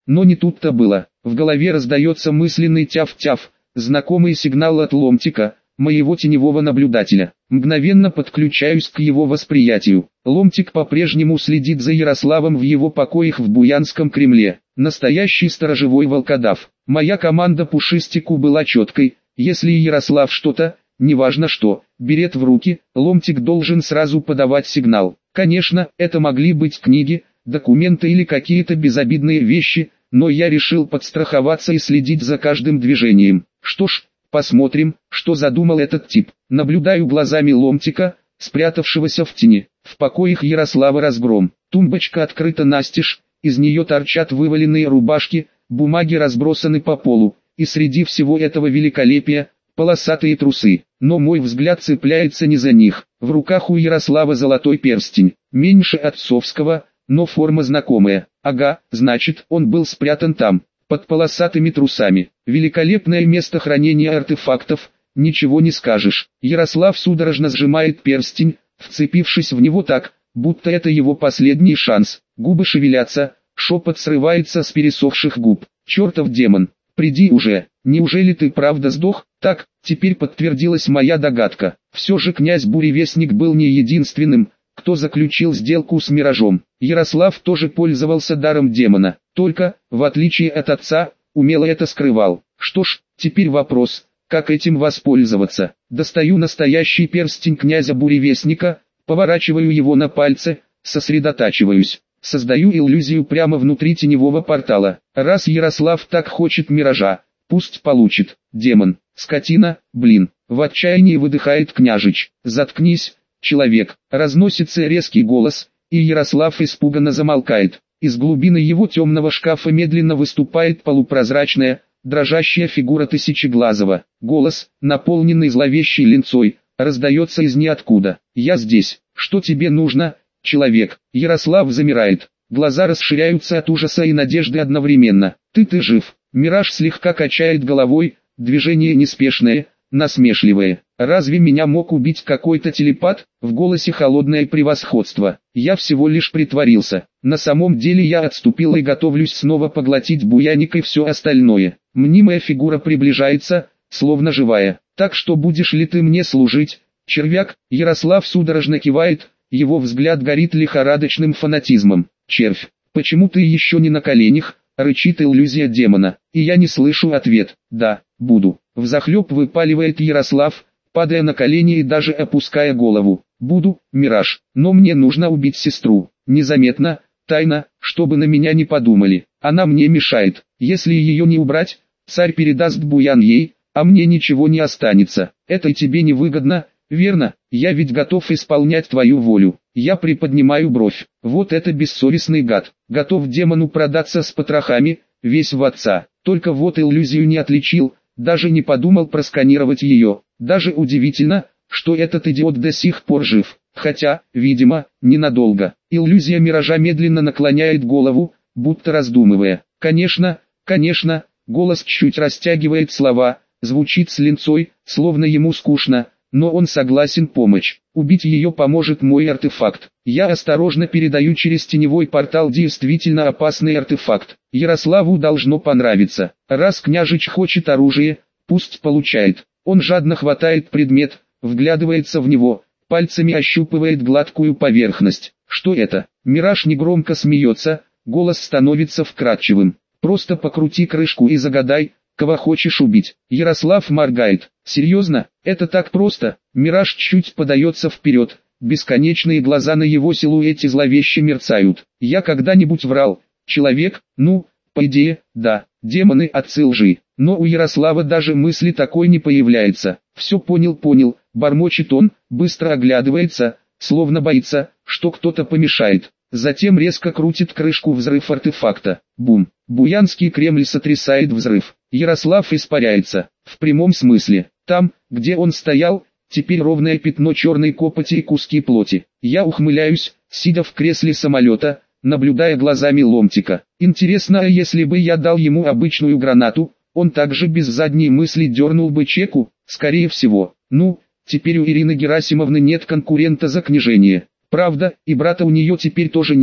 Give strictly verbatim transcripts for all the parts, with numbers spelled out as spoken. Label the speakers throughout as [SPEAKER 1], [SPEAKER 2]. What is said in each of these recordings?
[SPEAKER 1] Но не тут-то было. В голове раздается мысленный тяв-тяв, знакомый сигнал от Ломтика, моего теневого наблюдателя. Мгновенно подключаюсь к его восприятию. Ломтик по-прежнему следит за Ярославом в его покоях в Буянском Кремле. Настоящий сторожевой волкодав. Моя команда Пушистику была четкой. Если Ярослав что-то, неважно что, берет в руки, Ломтик должен сразу подавать сигнал. Конечно, это могли быть книги, документы или какие-то безобидные вещи, но я решил подстраховаться и следить за каждым движением. Что ж, посмотрим, что задумал этот тип. Наблюдаю глазами Ломтика, спрятавшегося в тени. В покоях Ярослава разгром. Тумбочка открыта настежь, из нее торчат вываленные рубашки, бумаги разбросаны по полу, и среди всего этого великолепия, полосатые трусы. Но мой взгляд цепляется не за них. В руках у Ярослава золотой перстень, меньше отцовского, но форма знакомая. Ага, значит, он был спрятан там, под полосатыми трусами. Великолепное место хранения артефактов, ничего не скажешь. Ярослав судорожно сжимает перстень, вцепившись в него так, будто это его последний шанс. Губы шевелятся, шепот срывается с пересохших губ. Чертов демон, приди уже, неужели ты правда сдох? Так, теперь подтвердилась моя догадка. Все же князь Буревестник был не единственным, кто заключил сделку с Миражом. Ярослав тоже пользовался даром демона, только, в отличие от отца, умело это скрывал. Что ж, теперь вопрос, как этим воспользоваться. Достаю настоящий перстень князя Буревестника, поворачиваю его на пальце, сосредотачиваюсь. Создаю иллюзию прямо внутри теневого портала. Раз Ярослав так хочет Миража, пусть получит. Демон, скотина, блин. В отчаянии выдыхает княжич. Заткнись, человек. Разносится резкий голос, и Ярослав испуганно замолкает. Из глубины его темного шкафа медленно выступает полупрозрачная, дрожащая фигура Тысячеглазого. Голос, наполненный зловещей линцой, раздается из ниоткуда. «Я здесь. Что тебе нужно, человек?» Ярослав замирает. Глаза расширяются от ужаса и надежды одновременно. «Ты-ты жив?» Мираж слегка качает головой, движение неспешное, насмешливое. «Разве меня мог убить какой-то телепат?» В голосе холодное превосходство. «Я всего лишь притворился. На самом деле я отступил и готовлюсь снова поглотить буяник и все остальное». Мнимая фигура приближается, словно живая. «Так что будешь ли ты мне служить, червяк?» Ярослав судорожно кивает, его взгляд горит лихорадочным фанатизмом. «Червь, почему ты еще не на коленях?» Рычит иллюзия демона. И я не слышу ответ. «Да, буду». Взахлеб выпаливает Ярослав, падая на колени и даже опуская голову. «Буду, Мираж, но мне нужно убить сестру. Незаметно, тайно, чтобы на меня не подумали. Она мне мешает. Если ее не убрать, царь передаст буян ей, а мне ничего не останется. Это тебе не выгодно, верно? Я ведь готов исполнять твою волю». Я приподнимаю бровь. Вот это бессовестный гад. Готов демону продаться с потрохами, весь в отца. Только вот иллюзию не отличил, даже не подумал просканировать ее. Даже удивительно, что этот идиот до сих пор жив. Хотя, видимо, ненадолго. Иллюзия Миража медленно наклоняет голову, будто раздумывая. «Конечно, конечно», голос чуть растягивает слова, звучит с линцой, словно ему скучно, но он согласен помочь. Убить ее поможет мой артефакт. Я осторожно передаю через теневой портал действительно опасный артефакт. Ярославу должно понравиться. Раз княжич хочет оружие, пусть получает. Он жадно хватает предмет, вглядывается в него, пальцами ощупывает гладкую поверхность. Что это? Мираж негромко смеется, голос становится вкрадчивым. Просто покрути крышку и загадай, кого хочешь убить. Ярослав моргает. Серьезно? Это так просто? Мираж чуть подается вперед. Бесконечные глаза на его силуэте зловеще мерцают. Я когда-нибудь врал? Человек? Ну, по идее, да. Демоны отцы лжи. Но у Ярослава даже мысли такой не появляется. Все понял, понял. Бормочет он, быстро оглядывается, словно боится, что кто-то помешает. Затем резко крутит крышку, взрыв артефакта. Бум. Буянский Кремль сотрясает взрыв. Ярослав испаряется. В прямом смысле. Там, где он стоял, теперь ровное пятно черной копоти и куски плоти. Я ухмыляюсь, сидя в кресле самолета, наблюдая глазами Ломтика. Интересно, а если бы я дал ему обычную гранату, он также без задней мысли дернул бы чеку? Скорее всего. Ну, теперь у Ирины Герасимовны нет конкурента за княжение. Правда, и брата у нее теперь тоже нет,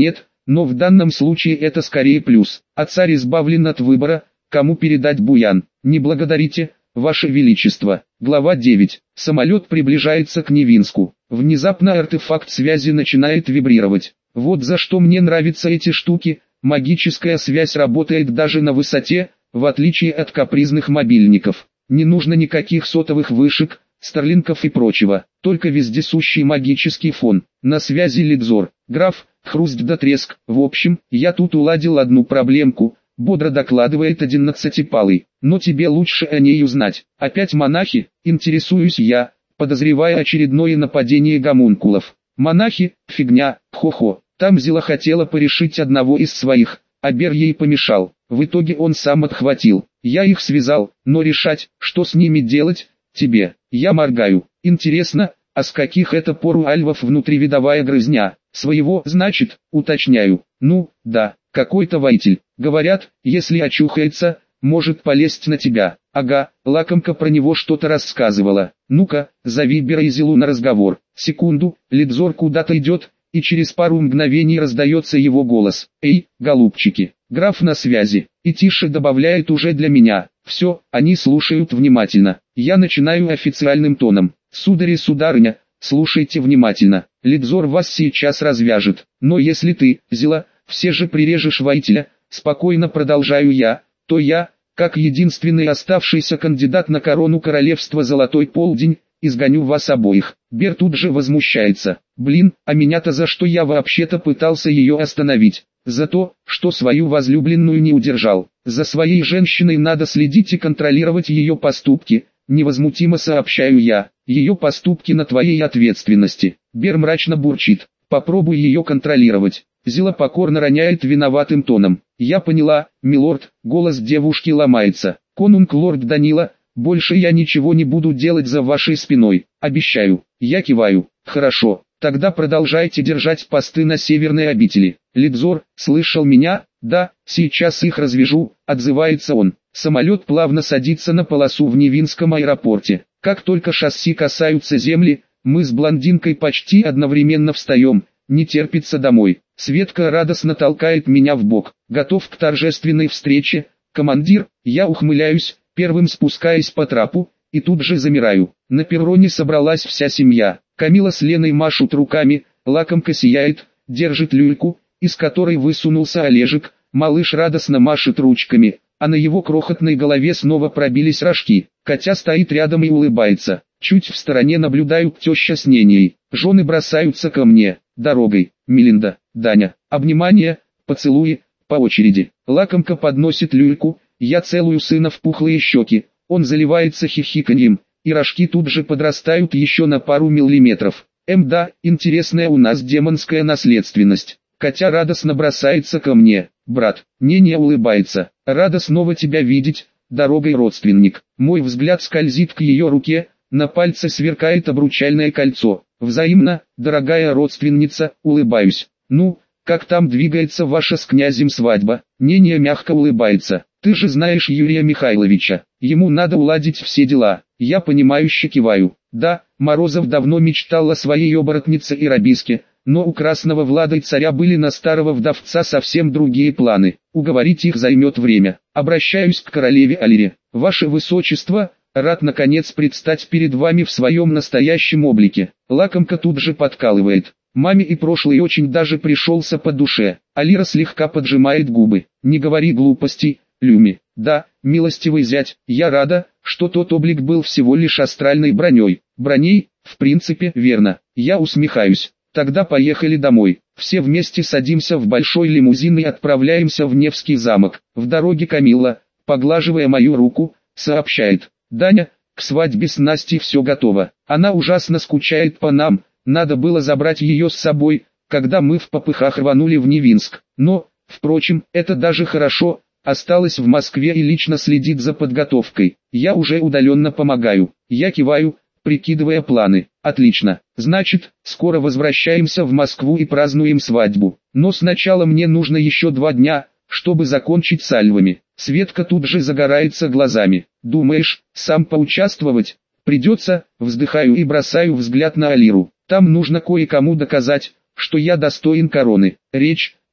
[SPEAKER 1] но в данном случае это скорее плюс. А царь избавлен от выбора, кому передать буян. Не благодарите, Ваше Величество. Глава девять. Самолет приближается к Невинску. Внезапно артефакт связи начинает вибрировать. Вот за что мне нравятся эти штуки. Магическая связь работает даже на высоте, в отличие от капризных мобильников. Не нужно никаких сотовых вышек, старлинков и прочего, только вездесущий магический фон. На связи Лидзор. Граф, хруст да треск. В общем, я тут уладил одну проблемку, бодро докладывает одиннадцатипалый. Но тебе лучше о ней узнать. Опять монахи, интересуюсь я, подозревая очередное нападение гомункулов. Монахи, фигня, хо-хо. Там Зила хотела порешить одного из своих, а Бер ей помешал. В итоге он сам отхватил. Я их связал, но решать, что с ними делать, тебе. Я моргаю. Интересно, а с каких это пор у альвов внутривидовая грызня? Своего, значит, уточняю. Ну, да, какой-то воитель. Говорят, если очухается, может полезть на тебя. Ага, лакомка про него что-то рассказывала. Ну-ка, зови Бера и Зилу на разговор. Секунду, Лидзор куда-то идет, и через пару мгновений раздается его голос. «Эй, голубчики, граф на связи», и тише добавляет уже для меня. Все, они слушают внимательно. Я начинаю официальным тоном. «Сударь и сударыня, слушайте внимательно. Лидзор вас сейчас развяжет. Но если ты, Зила, все же прирежешь воителя, спокойно продолжаю я, то я, как единственный оставшийся кандидат на корону королевства Золотой Полдень, изгоню вас обоих». Бер тут же возмущается. Блин, а меня-то за что я вообще-то пытался ее остановить? За то, что свою возлюбленную не удержал. За своей женщиной надо следить и контролировать ее поступки, невозмутимо сообщаю я. Ее поступки на твоей ответственности. Бер мрачно бурчит. Попробуй ее контролировать. Зила покорно роняет виноватым тоном. Я поняла, милорд, голос девушки ломается. Конунг лорд Данила, больше я ничего не буду делать за вашей спиной, обещаю. Я киваю. Хорошо, тогда продолжайте держать посты на северной обители. Лидзор, слышал меня? Да, сейчас их развяжу, отзывается он. Самолет плавно садится на полосу в Невинском аэропорте. Как только шасси касаются земли, мы с блондинкой почти одновременно встаем. Не терпится домой. Светка радостно толкает меня в бок. Готов к торжественной встрече, командир. Я ухмыляюсь, первым спускаясь по трапу, и тут же замираю. На перроне собралась вся семья. Камила с Леной машут руками, лакомка сияет, держит люльку, из которой высунулся Олежек. Малыш радостно машет ручками, а на его крохотной голове снова пробились рожки. Катя стоит рядом и улыбается. Чуть в стороне наблюдают теща с неней. Жены бросаются ко мне. Дорогой, Мелинда, Даня, обнимания, поцелуи, по очереди. Лакомка подносит люльку, я целую сына в пухлые щеки, он заливается хихиканьем, и рожки тут же подрастают еще на пару миллиметров. Эм да, интересная у нас демонская наследственность. Катя радостно бросается ко мне. Брат, Неня улыбается. Рада снова тебя видеть, дорогой родственник. Мой взгляд скользит к ее руке, на пальце сверкает обручальное кольцо. Взаимно, дорогая родственница, улыбаюсь. Ну, как там двигается ваша с князем свадьба? Неня мягко улыбается. Ты же знаешь Юрия Михайловича. Ему надо уладить все дела. Я понимающе киваю. Да, Морозов давно мечтал о своей оборотнице и рабиске, но у Красного Влада и царя были на старого вдовца совсем другие планы. Уговорить их займет время. Обращаюсь к королеве Алире. Ваше высочество, рад наконец предстать перед вами в своем настоящем облике. Лакомка тут же подкалывает. Маме и прошлый очень даже пришелся по душе. Алира слегка поджимает губы. Не говори глупостей, Люми. Да, милостивый зять, я рада, что тот облик был всего лишь астральной броней. Броней, в принципе, верно. Я усмехаюсь. Тогда поехали домой. Все вместе садимся в большой лимузин и отправляемся в Невский замок. В дороге Камилла, поглаживая мою руку, сообщает. Даня, к свадьбе с Настей все готово. Она ужасно скучает по нам, надо было забрать ее с собой, когда мы в попыхах рванули в Невинск. Но, впрочем, это даже хорошо, осталась в Москве и лично следит за подготовкой. Я уже удаленно помогаю. Я киваю, прикидывая планы. Отлично, значит, скоро возвращаемся в Москву и празднуем свадьбу. Но сначала мне нужно еще два дня, чтобы закончить с альвами. Светка тут же загорается глазами. Думаешь, сам поучаствовать? Придется, вздыхаю и бросаю взгляд на Алиру. Там нужно кое-кому доказать, что я достоин короны. Речь,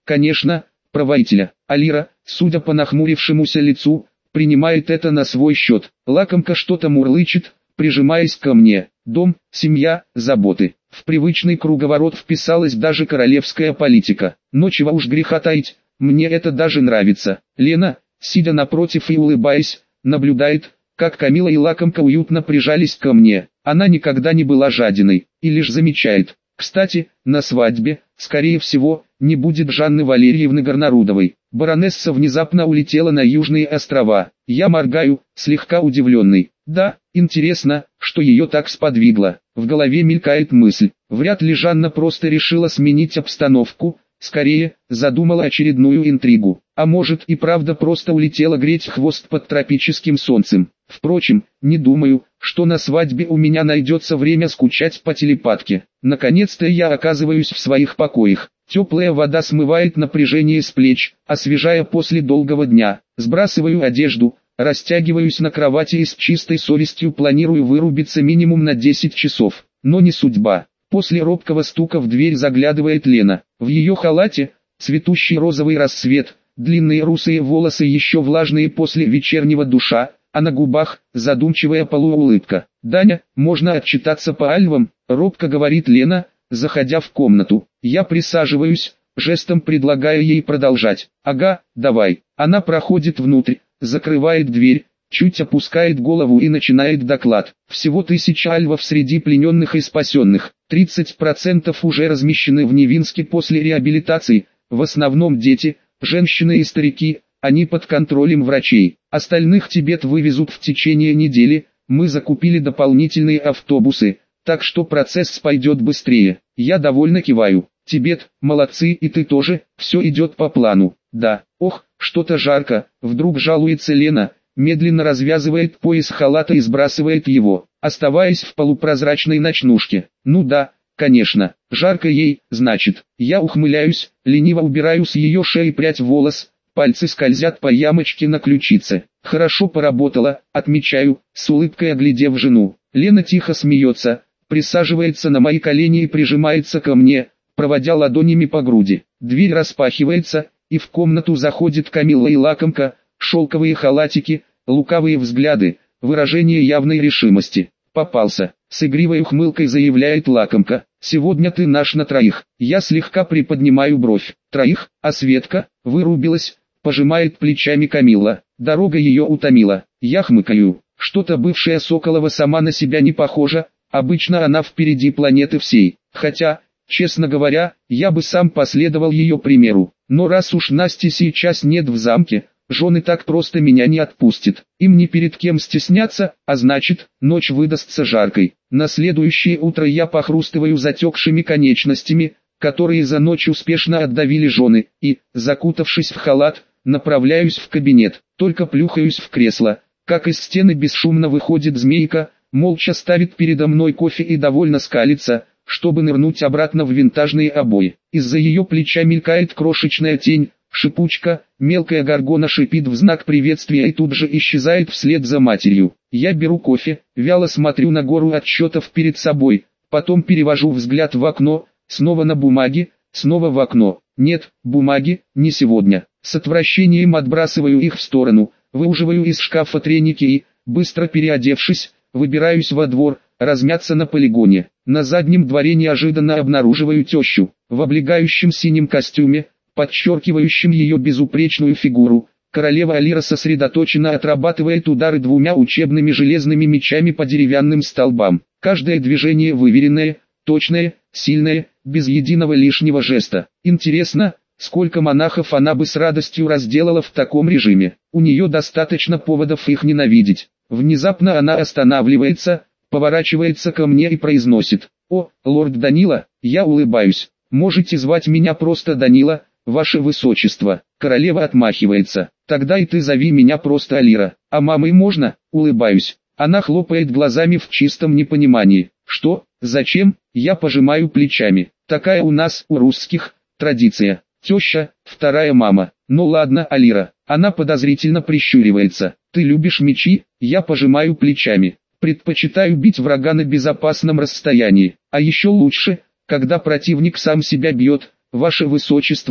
[SPEAKER 1] конечно, про воителя. Алира, судя по нахмурившемуся лицу, принимает это на свой счет. Лакомка что-то мурлычет, прижимаясь ко мне. Дом, семья, заботы. В привычный круговорот вписалась даже королевская политика. Но чего уж греха таить, мне это даже нравится. Лена, сидя напротив и улыбаясь, наблюдает, как Камила и Лакомка уютно прижались ко мне. Она никогда не была жадиной, и лишь замечает. Кстати, на свадьбе, скорее всего, не будет Жанны Валерьевны Горнарудовой. Баронесса внезапно улетела на Южные острова. Я моргаю, слегка удивленный. Да, интересно, что ее так сподвигло. В голове мелькает мысль. Вряд ли Жанна просто решила сменить обстановку, скорее, задумала очередную интригу. А может и правда просто улетела греть хвост под тропическим солнцем. Впрочем, не думаю, что на свадьбе у меня найдется время скучать по телепатке. Наконец-то я оказываюсь в своих покоях. Теплая вода смывает напряжение с плеч, освежая после долгого дня. Сбрасываю одежду, растягиваюсь на кровати и с чистой совестью планирую вырубиться минимум на десять часов. Но не судьба. После робкого стука в дверь заглядывает Лена. В ее халате, цветущий розовый рассвет, длинные русые волосы еще влажные после вечернего душа, а на губах задумчивая полуулыбка. «Даня, можно отчитаться по альвам?» — робко говорит Лена, заходя в комнату. Я присаживаюсь, жестом предлагая ей продолжать. «Ага, давай». Она проходит внутрь, закрывает дверь, чуть опускает голову и начинает доклад. Всего тысяча альвов среди плененных и спасенных. тридцать процентов уже размещены в Невинске после реабилитации, в основном дети, женщины и старики. Они под контролем врачей. Остальных Тибет вывезут в течение недели. Мы закупили дополнительные автобусы, так что процесс пойдет быстрее. Я довольно киваю. Тибет, молодцы, и ты тоже, все идет по плану. Да, ох, что-то жарко, вдруг жалуется Лена, медленно развязывает пояс халата и сбрасывает его, оставаясь в полупрозрачной ночнушке. Ну да, конечно, жарко ей, значит. Я ухмыляюсь, лениво убираю с ее шеи прядь волос. Пальцы скользят по ямочке на ключице. Хорошо поработала, отмечаю, с улыбкой оглядев жену. Лена тихо смеется, присаживается на мои колени и прижимается ко мне, проводя ладонями по груди. Дверь распахивается, и в комнату заходит Камилла и Лакомка, шелковые халатики, лукавые взгляды, выражение явной решимости. Попался. С игривой ухмылкой заявляет Лакомка. Сегодня ты наш на троих. Я слегка приподнимаю бровь. Троих, а Светка, вырубилась, пожимает плечами Камилла. Дорога ее утомила. Я хмыкаю. Что-то бывшая Соколова сама на себя не похожа, обычно она впереди планеты всей. Хотя, честно говоря, я бы сам последовал ее примеру. Но раз уж Насти сейчас нет в замке, жены так просто меня не отпустит. Им ни перед кем стесняться, а значит, ночь выдастся жаркой. На следующее утро я похрустываю затекшими конечностями, которые за ночь успешно отдавили жены, и, закутавшись в халат, направляюсь в кабинет. Только плюхаюсь в кресло, как из стены бесшумно выходит змейка, молча ставит передо мной кофе и довольно скалится, чтобы нырнуть обратно в винтажные обои. Из-за ее плеча мелькает крошечная тень, шипучка, мелкая горгона шипит в знак приветствия и тут же исчезает вслед за матерью. Я беру кофе, вяло смотрю на гору отчетов перед собой, потом перевожу взгляд в окно, снова на бумаги, снова в окно. Нет, бумаги, не сегодня. С отвращением отбрасываю их в сторону, выуживаю из шкафа треники и, быстро переодевшись, выбираюсь во двор, размяться на полигоне. На заднем дворе неожиданно обнаруживаю тещу, в облегающем синем костюме, подчеркивающим ее безупречную фигуру. Королева Алира сосредоточенно отрабатывает удары двумя учебными железными мечами по деревянным столбам. Каждое движение выверенное, точное, сильное, без единого лишнего жеста. Интересно, сколько монахов она бы с радостью разделала в таком режиме. У нее достаточно поводов их ненавидеть. Внезапно она останавливается, поворачивается ко мне и произносит: «О, лорд Данила». Я улыбаюсь. «Можете звать меня просто Данила, ваше высочество». Королева отмахивается. «Тогда и ты зови меня просто Алира». «А мамой можно?» Улыбаюсь. Она хлопает глазами в чистом непонимании. «Что? Зачем?» Я пожимаю плечами. «Такая у нас, у русских, традиция. Теща, вторая мама». «Ну ладно, Алира». Она подозрительно прищуривается. «Ты любишь мечи?» Я пожимаю плечами. «Предпочитаю бить врага на безопасном расстоянии. А еще лучше, когда противник сам себя бьет, ваше высочество».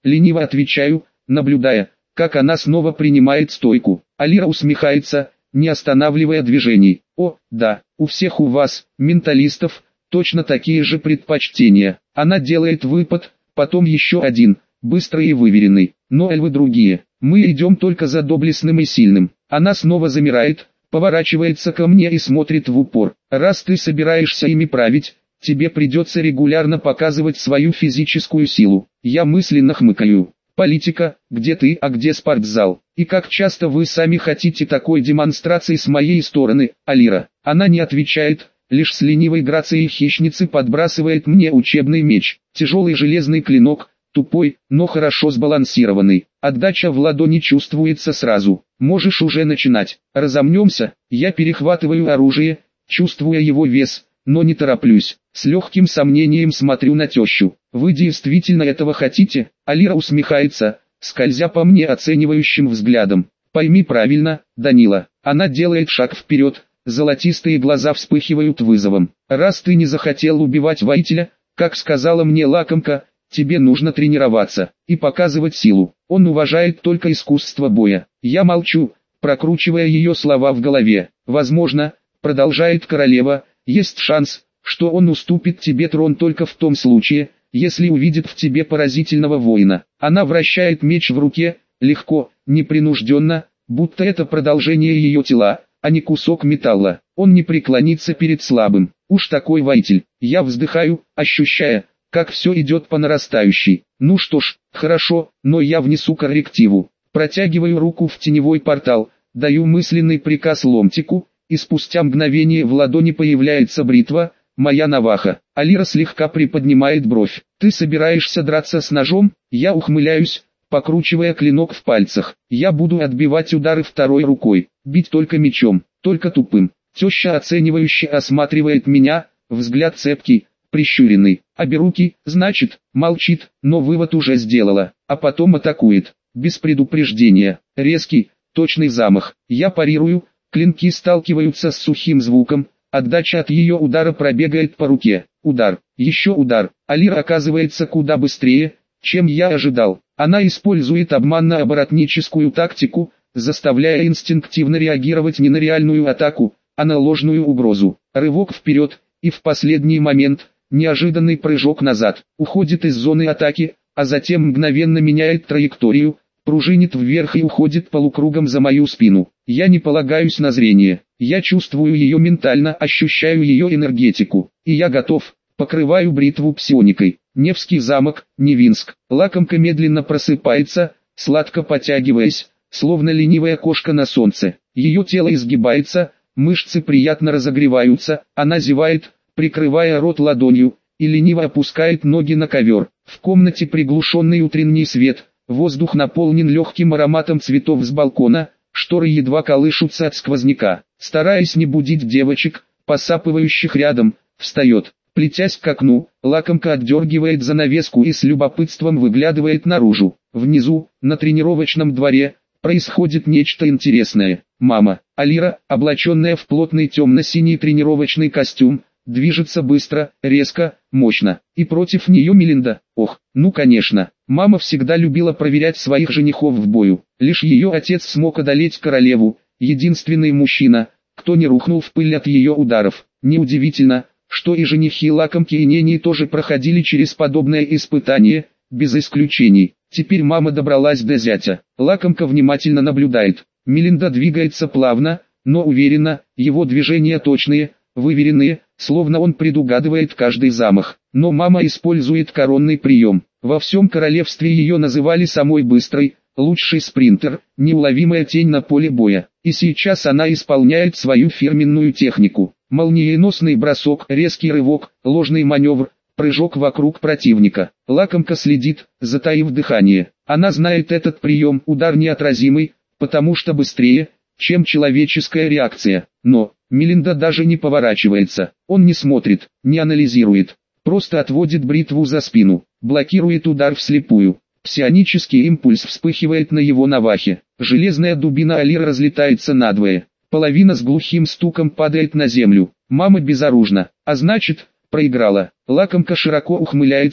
[SPEAKER 1] лениво отвечаю, наблюдая, как она снова принимает стойку. Алира усмехается, не останавливая движений. О, да, у всех у вас, менталистов, точно такие же предпочтения. Она делает выпад, потом еще один, быстрый и выверенный. Но эльвы другие. Мы идем только за доблестным и сильным. Она снова замирает, поворачивается ко мне и смотрит в упор. Раз ты собираешься ими править, тебе придется регулярно показывать свою физическую силу. Я мысленно хмыкаю. Политика, где ты, а где спортзал? И как часто вы сами хотите такой демонстрации с моей стороны, Алира? Она не отвечает, лишь с ленивой грацией хищницы подбрасывает мне учебный меч. Тяжелый железный клинок, тупой, но хорошо сбалансированный. Отдача в ладони чувствуется сразу. Можешь уже начинать. Разомнемся. Я перехватываю оружие, чувствуя его вес, но не тороплюсь. С легким сомнением смотрю на тещу. Вы действительно этого хотите? Алира усмехается, скользя по мне оценивающим взглядом. Пойми правильно, Данила. Она делает шаг вперед, золотистые глаза вспыхивают вызовом. Раз ты не захотел убивать воителя, как сказала мне лакомка, тебе нужно тренироваться и показывать силу. Он уважает только искусство боя. Я молчу, прокручивая ее слова в голове. Возможно, продолжает королева, есть шанс, что он уступит тебе трон только в том случае, если увидит в тебе поразительного воина. Она вращает меч в руке, легко, непринужденно, будто это продолжение ее тела, а не кусок металла. Он не преклонится перед слабым. Уж такой воитель. Я вздыхаю, ощущая, как все идет по нарастающей. Ну что ж, хорошо, но я внесу коррективу. Протягиваю руку в теневой портал, даю мысленный приказ ломтику, и спустя мгновение в ладони появляется бритва, моя наваха. Алира слегка приподнимает бровь. Ты собираешься драться с ножом? Я ухмыляюсь, покручивая клинок в пальцах. Я буду отбивать удары второй рукой, бить только мечом, только тупым. Теща оценивающе осматривает меня, взгляд цепкий, прищуренный. Обе руки, значит, молчит, но вывод уже сделала, а потом атакует, без предупреждения. Резкий, точный замах. Я парирую, клинки сталкиваются с сухим звуком, отдача от ее удара пробегает по руке. Удар, еще удар. Алира оказывается куда быстрее, чем я ожидал. Она использует обманно-оборотническую тактику, заставляя инстинктивно реагировать не на реальную атаку, а на ложную угрозу. Рывок вперед, и в последний момент, неожиданный прыжок назад. Уходит из зоны атаки, а затем мгновенно меняет траекторию, пружинит вверх и уходит полукругом за мою спину. Я не полагаюсь на зрение. Я чувствую ее ментально, ощущаю ее энергетику. И я готов. Покрываю бритву псионикой. Невский замок, Невинск. Лакомка медленно просыпается, сладко потягиваясь, словно ленивая кошка на солнце. Ее тело изгибается, мышцы приятно разогреваются, она зевает, прикрывая рот ладонью, и лениво опускает ноги на ковер. В комнате приглушенный утренний свет, воздух наполнен легким ароматом цветов с балкона, шторы едва колышутся от сквозняка. Стараясь не будить девочек, посапывающих рядом, встает. Плетясь к окну, лакомка отдергивает занавеску и с любопытством выглядывает наружу. Внизу, на тренировочном дворе, происходит нечто интересное. Мама, Алира, облаченная в плотный темно-синий тренировочный костюм, движется быстро, резко, мощно. И против нее Мелинда. Ох, ну конечно. Мама всегда любила проверять своих женихов в бою. Лишь ее отец смог одолеть королеву, единственный мужчина, кто не рухнул в пыль от ее ударов. Неудивительно, что и женихи лакомки и Нени тоже проходили через подобное испытание, без исключений. Теперь мама добралась до зятя. Лакомка внимательно наблюдает. Мелинда двигается плавно, но уверенно, его движения точные, выверенные, словно он предугадывает каждый замах. Но мама использует коронный прием. Во всем королевстве ее называли самой быстрой, лучший спринтер, неуловимая тень на поле боя. И сейчас она исполняет свою фирменную технику. Молниеносный бросок, резкий рывок, ложный маневр, прыжок вокруг противника. Лакомка следит, затаив дыхание. Она знает этот прием, удар неотразимый, потому что быстрее, чем человеческая реакция. Но Мелинда даже не поворачивается. Он не смотрит, не анализирует. Просто отводит бритву за спину, блокирует удар вслепую. Псионический импульс вспыхивает на его навахе. Железная дубина Алиры разлетается надвое. Половина с глухим стуком падает на землю. Мама безоружна, а значит, проиграла. Лакомка широко ухмыляется,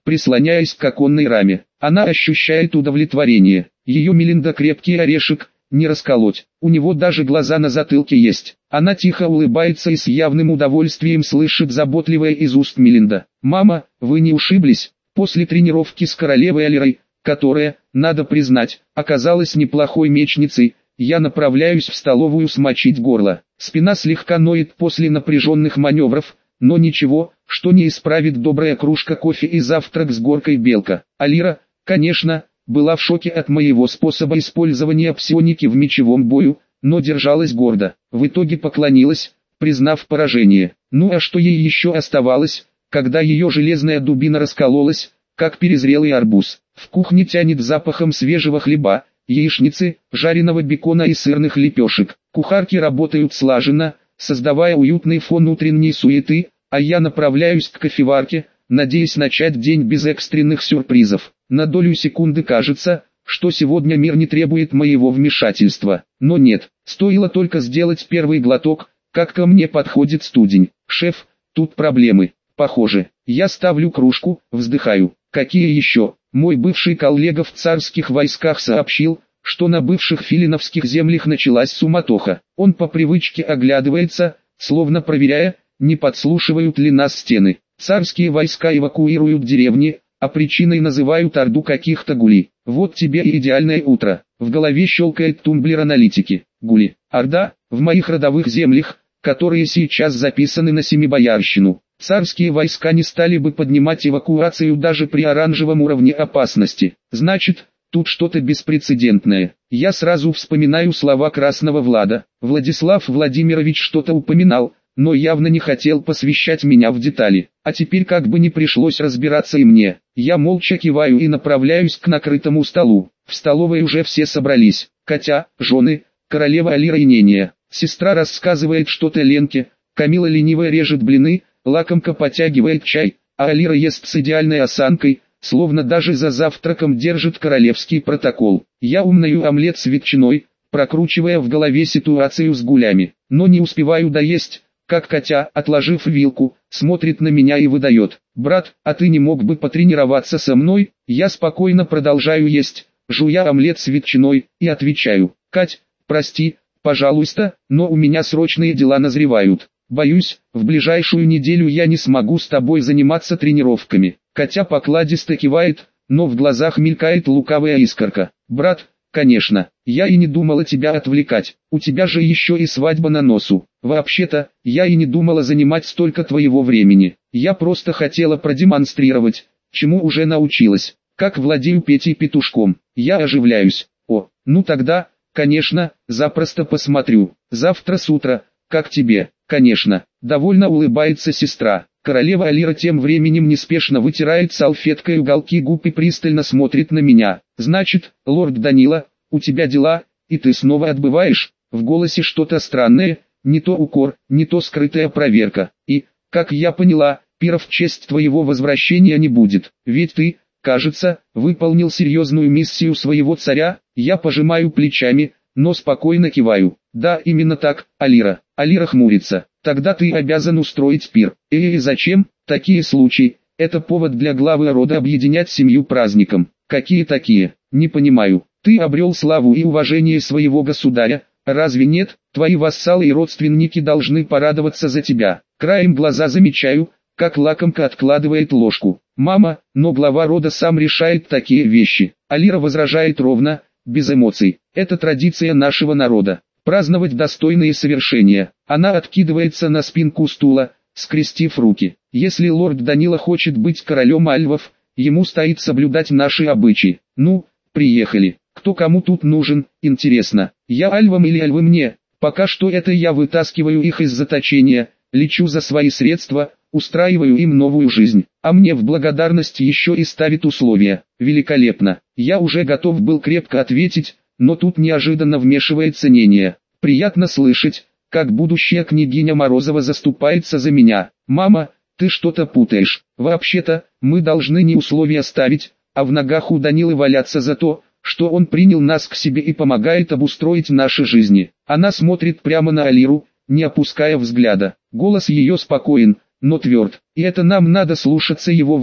[SPEAKER 1] прислоняясь к оконной раме. Она ощущает удовлетворение. Ее Мелинда крепкий орешек, не расколоть. У него даже глаза на затылке есть. Она тихо улыбается и с явным удовольствием слышит заботливое из уст Мелинда: «Мама, вы не ушиблись?» После тренировки с королевой Алирой, которая, надо признать, оказалась неплохой мечницей, я направляюсь в столовую смочить горло. Спина слегка ноет после напряженных маневров, но ничего, что не исправит добрая кружка кофе и завтрак с горкой белка. Алира, конечно, была в шоке от моего способа использования псионики в мечевом бою, но держалась гордо. В итоге поклонилась, признав поражение. Ну а что ей еще оставалось, когда ее железная дубина раскололась, как перезрелый арбуз. В кухне тянет запахом свежего хлеба, яичницы, жареного бекона и сырных лепешек. Кухарки работают слаженно, создавая уютный фон утренней суеты, а я направляюсь к кофеварке, надеясь начать день без экстренных сюрпризов. На долю секунды кажется, что сегодня мир не требует моего вмешательства. Но нет, стоило только сделать первый глоток, как ко мне подходит студень. «Шеф, тут проблемы, похоже». Я ставлю кружку, вздыхаю. «Какие еще?» Мой бывший коллега в царских войсках сообщил, что на бывших филиновских землях началась суматоха. Он по привычке оглядывается, словно проверяя, не подслушивают ли нас стены. Царские войска эвакуируют деревни, а причиной называют орду каких-то гули. Вот тебе и идеальное утро. В голове щелкает тумблер аналитики. Гули. Орда, в моих родовых землях, которые сейчас записаны на Семибоярщину. Царские войска не стали бы поднимать эвакуацию даже при оранжевом уровне опасности. Значит, тут что-то беспрецедентное. Я сразу вспоминаю слова Красного Влада. Владислав Владимирович что-то упоминал, но явно не хотел посвящать меня в детали. А теперь как бы не пришлось разбираться и мне. Я молча киваю и направляюсь к накрытому столу. В столовой уже все собрались. Катя, жены, королева Алира и Нения. Сестра рассказывает что-то Ленке, Камила лениво режет блины, лакомка потягивает чай, а Алира ест с идеальной осанкой, словно даже за завтраком держит королевский протокол. Я умнаю омлет с ветчиной, прокручивая в голове ситуацию с гулями, но не успеваю доесть, как Катя, отложив вилку, смотрит на меня и выдает: «Брат, а ты не мог бы потренироваться со мной?» Я спокойно продолжаю есть, жуя омлет с ветчиной, и отвечаю: «Кать, прости, пожалуйста, но у меня срочные дела назревают. Боюсь, в ближайшую неделю я не смогу с тобой заниматься тренировками». Катя покладисто кивает, но в глазах мелькает лукавая искорка. «Брат, конечно, я и не думала тебя отвлекать, у тебя же еще и свадьба на носу. Вообще-то, я и не думала занимать столько твоего времени. Я просто хотела продемонстрировать, чему уже научилась, как владею Петей Петушком». Я оживляюсь. «О, ну тогда, конечно, запросто посмотрю. Завтра с утра, как тебе?» «Конечно», — довольно улыбается сестра. Королева Алира тем временем неспешно вытирает салфеткой уголки губ и пристально смотрит на меня. «Значит, лорд Данила, у тебя дела, и ты снова отбываешь?» В голосе что-то странное, не то укор, не то скрытая проверка. «И, как я поняла, пира в честь твоего возвращения не будет, ведь ты, кажется, выполнил серьезную миссию своего царя». Я пожимаю плечами, но спокойно киваю. «Да, именно так, Алира». Алира хмурится. «Тогда ты обязан устроить пир». «Э, зачем? Такие случаи, это повод для главы рода объединять семью праздником». «Какие такие? Не понимаю. Ты обрел славу и уважение своего государя, разве нет? Твои вассалы и родственники должны порадоваться за тебя». Краем глаза замечаю, как лакомка откладывает ложку. «Мама, но глава рода сам решает такие вещи». Алира возражает ровно, без эмоций. «Это традиция нашего народа. Праздновать достойные совершения». Она откидывается на спинку стула, скрестив руки. «Если лорд Данила хочет быть королем альвов, ему стоит соблюдать наши обычаи. Ну, приехали. Кто кому тут нужен, интересно? Я альвам или альвы мне? Пока что это я вытаскиваю их из заточения, лечу за свои средства, устраиваю им новую жизнь, а мне в благодарность еще и ставит условия». Великолепно. Я уже готов был крепко ответить, но тут неожиданно вмешивается Нения. «Приятно слышать, как будущая княгиня Морозова заступается за меня. Мама, ты что-то путаешь. Вообще-то, мы должны не условия ставить, а в ногах у Данилы валяться за то, что он принял нас к себе и помогает обустроить наши жизни». Она смотрит прямо на Алиру, не опуская взгляда. Голос ее спокоен, но тверд. «И это нам надо слушаться его волю,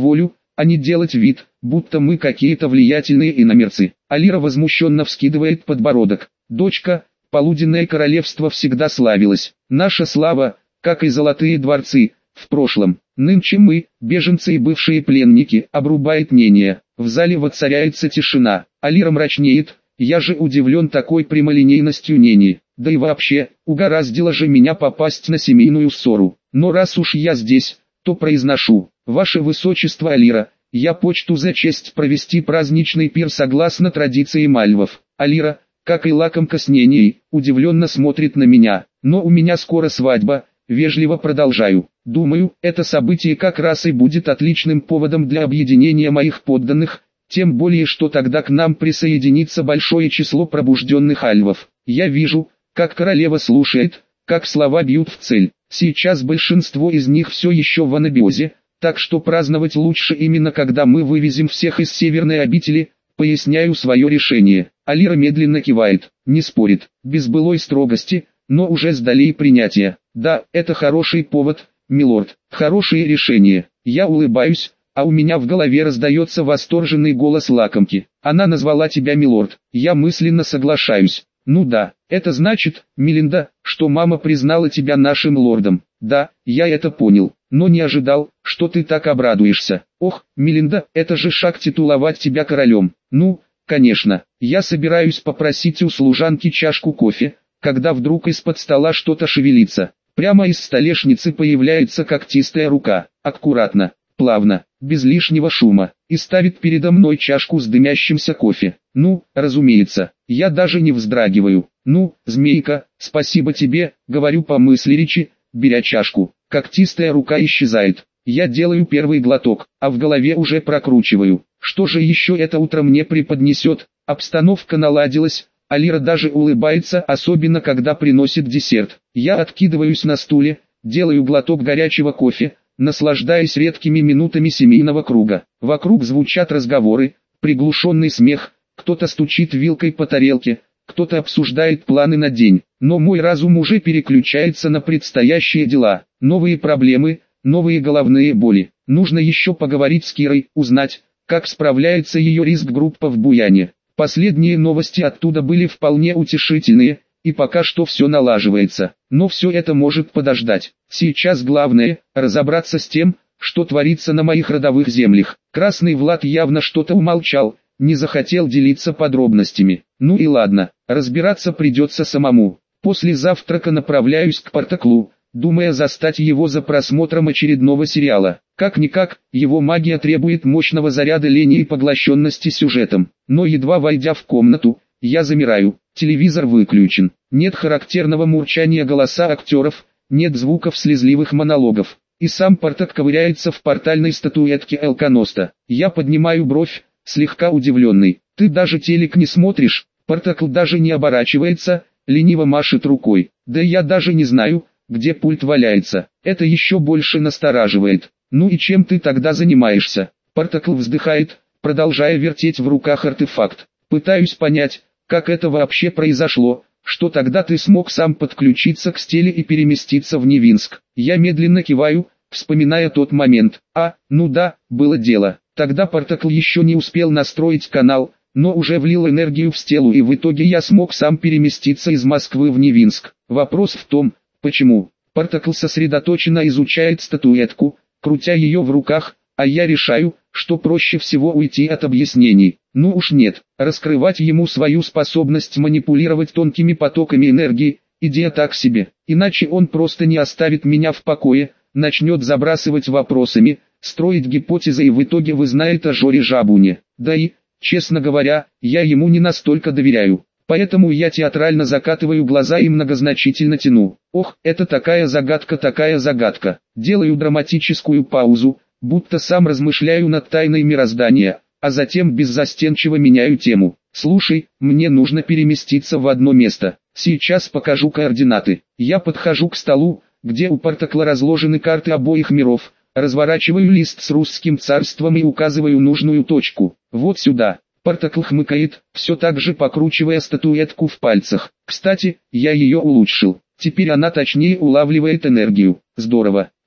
[SPEAKER 1] а не делать вид, будто мы какие-то влиятельные иномерцы. Алира возмущенно вскидывает подбородок. Дочка, полуденное королевство всегда славилось. Наша слава, как и золотые дворцы, в прошлом. Нынче мы, беженцы и бывшие пленники, обрубает мнение. В зале воцаряется тишина. Алира мрачнеет. Я же удивлен такой прямолинейностью Нени. Да и вообще, угораздило же меня попасть на семейную ссору. Но раз уж я здесь, то произношу. Ваше Высочество Алира, я почту за честь провести праздничный пир согласно традиции мальвов. Алира, как и лакомка с Неней, удивленно смотрит на меня. Но у меня скоро свадьба, вежливо продолжаю. Думаю, это событие как раз и будет отличным поводом для объединения моих подданных, тем более что тогда к нам присоединится большое число пробужденных альвов. Я вижу, как королева слушает, как слова бьют в цель. Сейчас большинство из них все еще в анабиозе, так что праздновать лучше именно когда мы вывезем всех из северной обители, поясняю свое решение. Алира медленно кивает, не спорит, без былой строгости, но уже с долей принятия. Да, это хороший повод, милорд, хорошее решение. Я улыбаюсь, а у меня в голове раздается восторженный голос лакомки. Она назвала тебя милорд, я мысленно соглашаюсь. Ну да, это значит, Мелинда, что мама признала тебя нашим лордом. Да, я это понял, но не ожидал, что ты так обрадуешься. Ох, Мелинда, это же шаг титуловать тебя королем. Ну, конечно, я собираюсь попросить у служанки чашку кофе, когда вдруг из-под стола что-то шевелится. Прямо из столешницы появляется когтистая рука, аккуратно, плавно, без лишнего шума, и ставит передо мной чашку с дымящимся кофе. Ну, разумеется, я даже не вздрагиваю. Ну, змейка, спасибо тебе, говорю по мысли речи, беря чашку. Когтистая рука исчезает. Я делаю первый глоток, а в голове уже прокручиваю. Что же еще это утро мне преподнесет? Обстановка наладилась. Алира даже улыбается, особенно когда приносит десерт. Я откидываюсь на стуле, делаю глоток горячего кофе, наслаждаясь редкими минутами семейного круга. Вокруг звучат разговоры, приглушенный смех, кто-то стучит вилкой по тарелке, кто-то обсуждает планы на день. Но мой разум уже переключается на предстоящие дела, новые проблемы, новые головные боли. Нужно еще поговорить с Кирой, узнать, как справляется ее риск-группа в Буяне. Последние новости оттуда были вполне утешительные, и пока что все налаживается. Но все это может подождать. Сейчас главное – разобраться с тем, что творится на моих родовых землях. Красный Влад явно что-то умолчал, не захотел делиться подробностями. Ну и ладно, разбираться придется самому. После завтрака направляюсь к Партаклу, думая застать его за просмотром очередного сериала. Как-никак, его магия требует мощного заряда лени и поглощенности сюжетом. Но едва войдя в комнату, я замираю, телевизор выключен. Нет характерного мурчания голоса актеров, нет звуков слезливых монологов. И сам Партак ковыряется в портальной статуэтке Элканоста. Я поднимаю бровь, слегка удивленный. Ты даже телек не смотришь? Партакл даже не оборачивается, лениво машет рукой. Да я даже не знаю, где пульт валяется. Это еще больше настораживает. Ну и чем ты тогда занимаешься? Партакл вздыхает, продолжая вертеть в руках артефакт. Пытаюсь понять, как это вообще произошло, что тогда ты смог сам подключиться к стеле и переместиться в Невинск. Я медленно киваю, вспоминая тот момент. А, ну да, было дело. Тогда Партакл еще не успел настроить канал, но уже влил энергию в стелу, и в итоге я смог сам переместиться из Москвы в Невинск. Вопрос в том, почему. Партакл сосредоточенно изучает статуэтку, крутя ее в руках, а я решаю, что проще всего уйти от объяснений. Ну уж нет, раскрывать ему свою способность манипулировать тонкими потоками энергии, идея так себе. Иначе он просто не оставит меня в покое, начнет забрасывать вопросами, строить гипотезы и в итоге вызнает о Жоре Жабуне. Да и, честно говоря, я ему не настолько доверяю. Поэтому я театрально закатываю глаза и многозначительно тяну. Ох, это такая загадка, такая загадка. Делаю драматическую паузу, будто сам размышляю над тайной мироздания, а затем беззастенчиво меняю тему. Слушай, мне нужно переместиться в одно место. Сейчас покажу координаты. Я подхожу к столу, где у Партакла разложены карты обоих миров, разворачиваю лист с русским царством и указываю нужную точку. Вот сюда. Партакл хмыкает, все так же покручивая статуэтку в пальцах. Кстати, я ее улучшил. Теперь она точнее улавливает энергию. Здорово.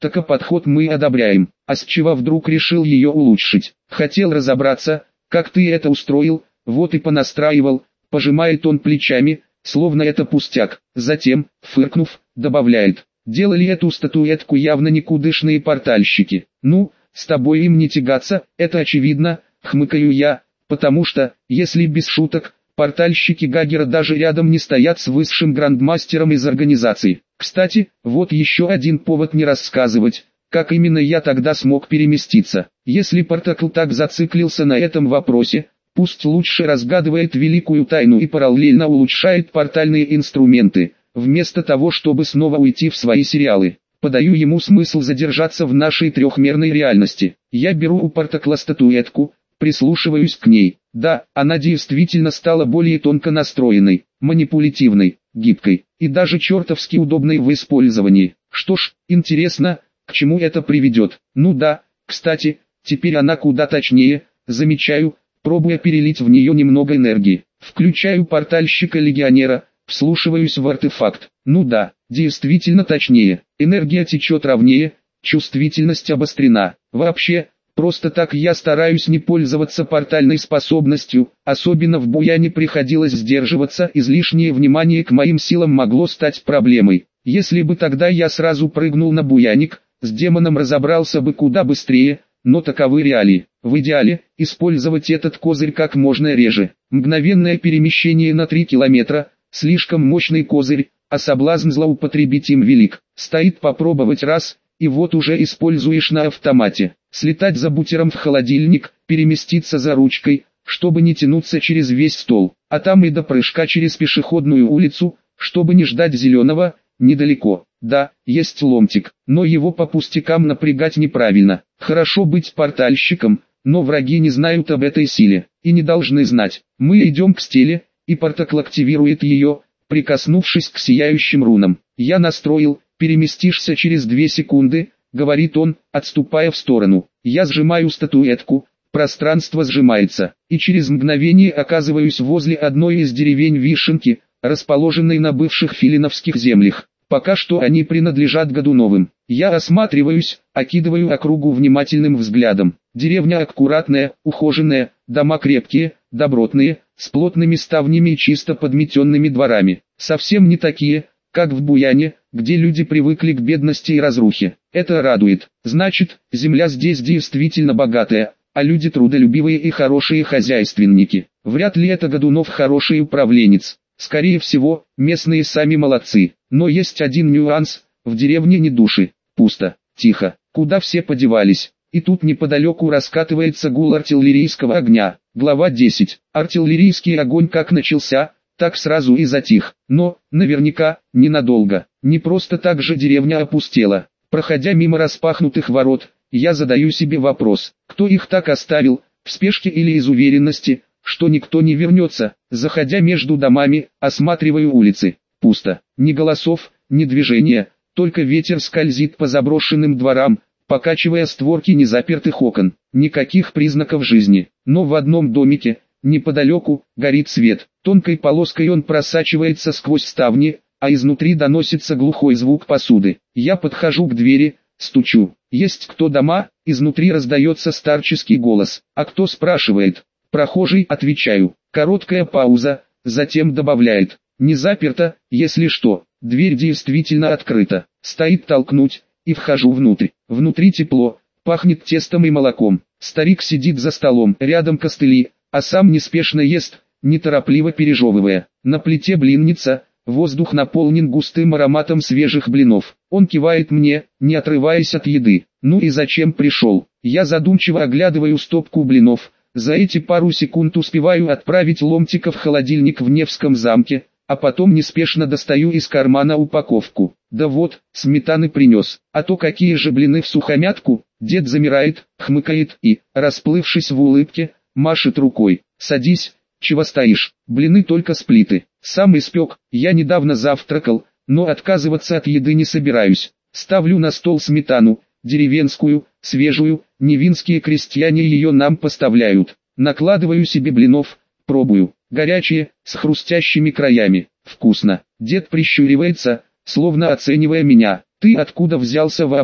[SPEAKER 1] Так а подход мы одобряем. А с чего вдруг решил ее улучшить? Хотел разобраться, как ты это устроил, вот и понастраивал, пожимает он плечами, словно это пустяк. Затем, фыркнув, добавляет: делали эту статуэтку явно никудышные портальщики. Ну, с тобой им не тягаться, это очевидно, хмыкаю я, потому что, если без шуток, портальщики Гагера даже рядом не стоят с высшим грандмастером из организации. Кстати, вот еще один повод не рассказывать, как именно я тогда смог переместиться. Если Портакл так зациклился на этом вопросе, пусть лучше разгадывает великую тайну и параллельно улучшает портальные инструменты, вместо того чтобы снова уйти в свои сериалы. Подаю ему смысл задержаться в нашей трехмерной реальности. Я беру у Портакла статуэтку, прислушиваюсь к ней. Да, она действительно стала более тонко настроенной, манипулятивной, гибкой и даже чертовски удобной в использовании. Что ж, интересно, к чему это приведет. Ну да, кстати, теперь она куда точнее, замечаю, пробуя перелить в нее немного энергии. Включаю портальщика-легионера, вслушиваюсь в артефакт. Ну да, действительно точнее, энергия течет ровнее, чувствительность обострена. Вообще, просто так я стараюсь не пользоваться портальной способностью, особенно в буяне приходилось сдерживаться, излишнее внимание к моим силам могло стать проблемой. Если бы тогда я сразу прыгнул на буяник, с демоном разобрался бы куда быстрее, но таковы реалии. В идеале, использовать этот козырь как можно реже. Мгновенное перемещение на три километра, слишком мощный козырь, а соблазн злоупотребить им велик. Стоит попробовать раз, и вот уже используешь на автомате. Слетать за бутером в холодильник, переместиться за ручкой, чтобы не тянуться через весь стол, а там и до прыжка через пешеходную улицу, чтобы не ждать зеленого, недалеко. Да, есть ломтик, но его по пустякам напрягать неправильно. Хорошо быть портальщиком, но враги не знают об этой силе, и не должны знать. Мы идем к стеле, и Портакл активирует ее, прикоснувшись к сияющим рунам. Я настроил, переместишься через две секунды, говорит он, отступая в сторону. Я сжимаю статуэтку, пространство сжимается, и через мгновение оказываюсь возле одной из деревень Вишенки, расположенной на бывших филиновских землях. Пока что они принадлежат Годуновым. Я осматриваюсь, окидываю округу внимательным взглядом. Деревня аккуратная, ухоженная, дома крепкие, добротные, с плотными ставнями и чисто подметенными дворами. Совсем не такие, как в Буяне, где люди привыкли к бедности и разрухе. Это радует. Значит, земля здесь действительно богатая, а люди трудолюбивые и хорошие хозяйственники. Вряд ли это Годунов хороший управленец. Скорее всего, местные сами молодцы. Но есть один нюанс: в деревне ни души, пусто, тихо, куда все подевались. И тут неподалеку раскатывается гул артиллерийского огня. Глава десять. Артиллерийский огонь как начался, так сразу и затих. Но, наверняка, ненадолго. Не просто так же деревня опустела. Проходя мимо распахнутых ворот, я задаю себе вопрос: кто их так оставил, в спешке или из уверенности, что никто не вернется? Заходя между домами, осматриваю улицы. Пусто. Ни голосов, ни движения, только ветер скользит по заброшенным дворам, покачивая створки незапертых окон. Никаких признаков жизни. Но в одном домике, неподалеку, горит свет. Тонкой полоской он просачивается сквозь ставни, а изнутри доносится глухой звук посуды. Я подхожу к двери, стучу. Есть кто дома? Изнутри раздается старческий голос. А кто, спрашивает? Прохожий, отвечаю. Короткая пауза, затем добавляет: не заперто, если что. Дверь действительно открыта. Стоит толкнуть, и вхожу внутрь. Внутри тепло, пахнет тестом и молоком. Старик сидит за столом, рядом костыли, а сам неспешно ест, неторопливо пережевывая. На плите блинница, воздух наполнен густым ароматом свежих блинов. Он кивает мне, не отрываясь от еды. Ну и зачем пришел? Я задумчиво оглядываю стопку блинов. За эти пару секунд успеваю отправить ломтика в холодильник в Невском замке, а потом неспешно достаю из кармана упаковку. Да вот, сметаны принес. А то какие же блины всухомятку? Дед замирает, хмыкает и, расплывшись в улыбке, машет рукой. Садись, чего стоишь? Блины только с плиты. Сам испек, я недавно завтракал, но отказываться от еды не собираюсь. Ставлю на стол сметану, деревенскую, свежую, невинские крестьяне ее нам поставляют. Накладываю себе блинов, пробую. Горячие, с хрустящими краями. Вкусно. Дед прищуривается, словно оценивая меня. Ты откуда взялся вообще?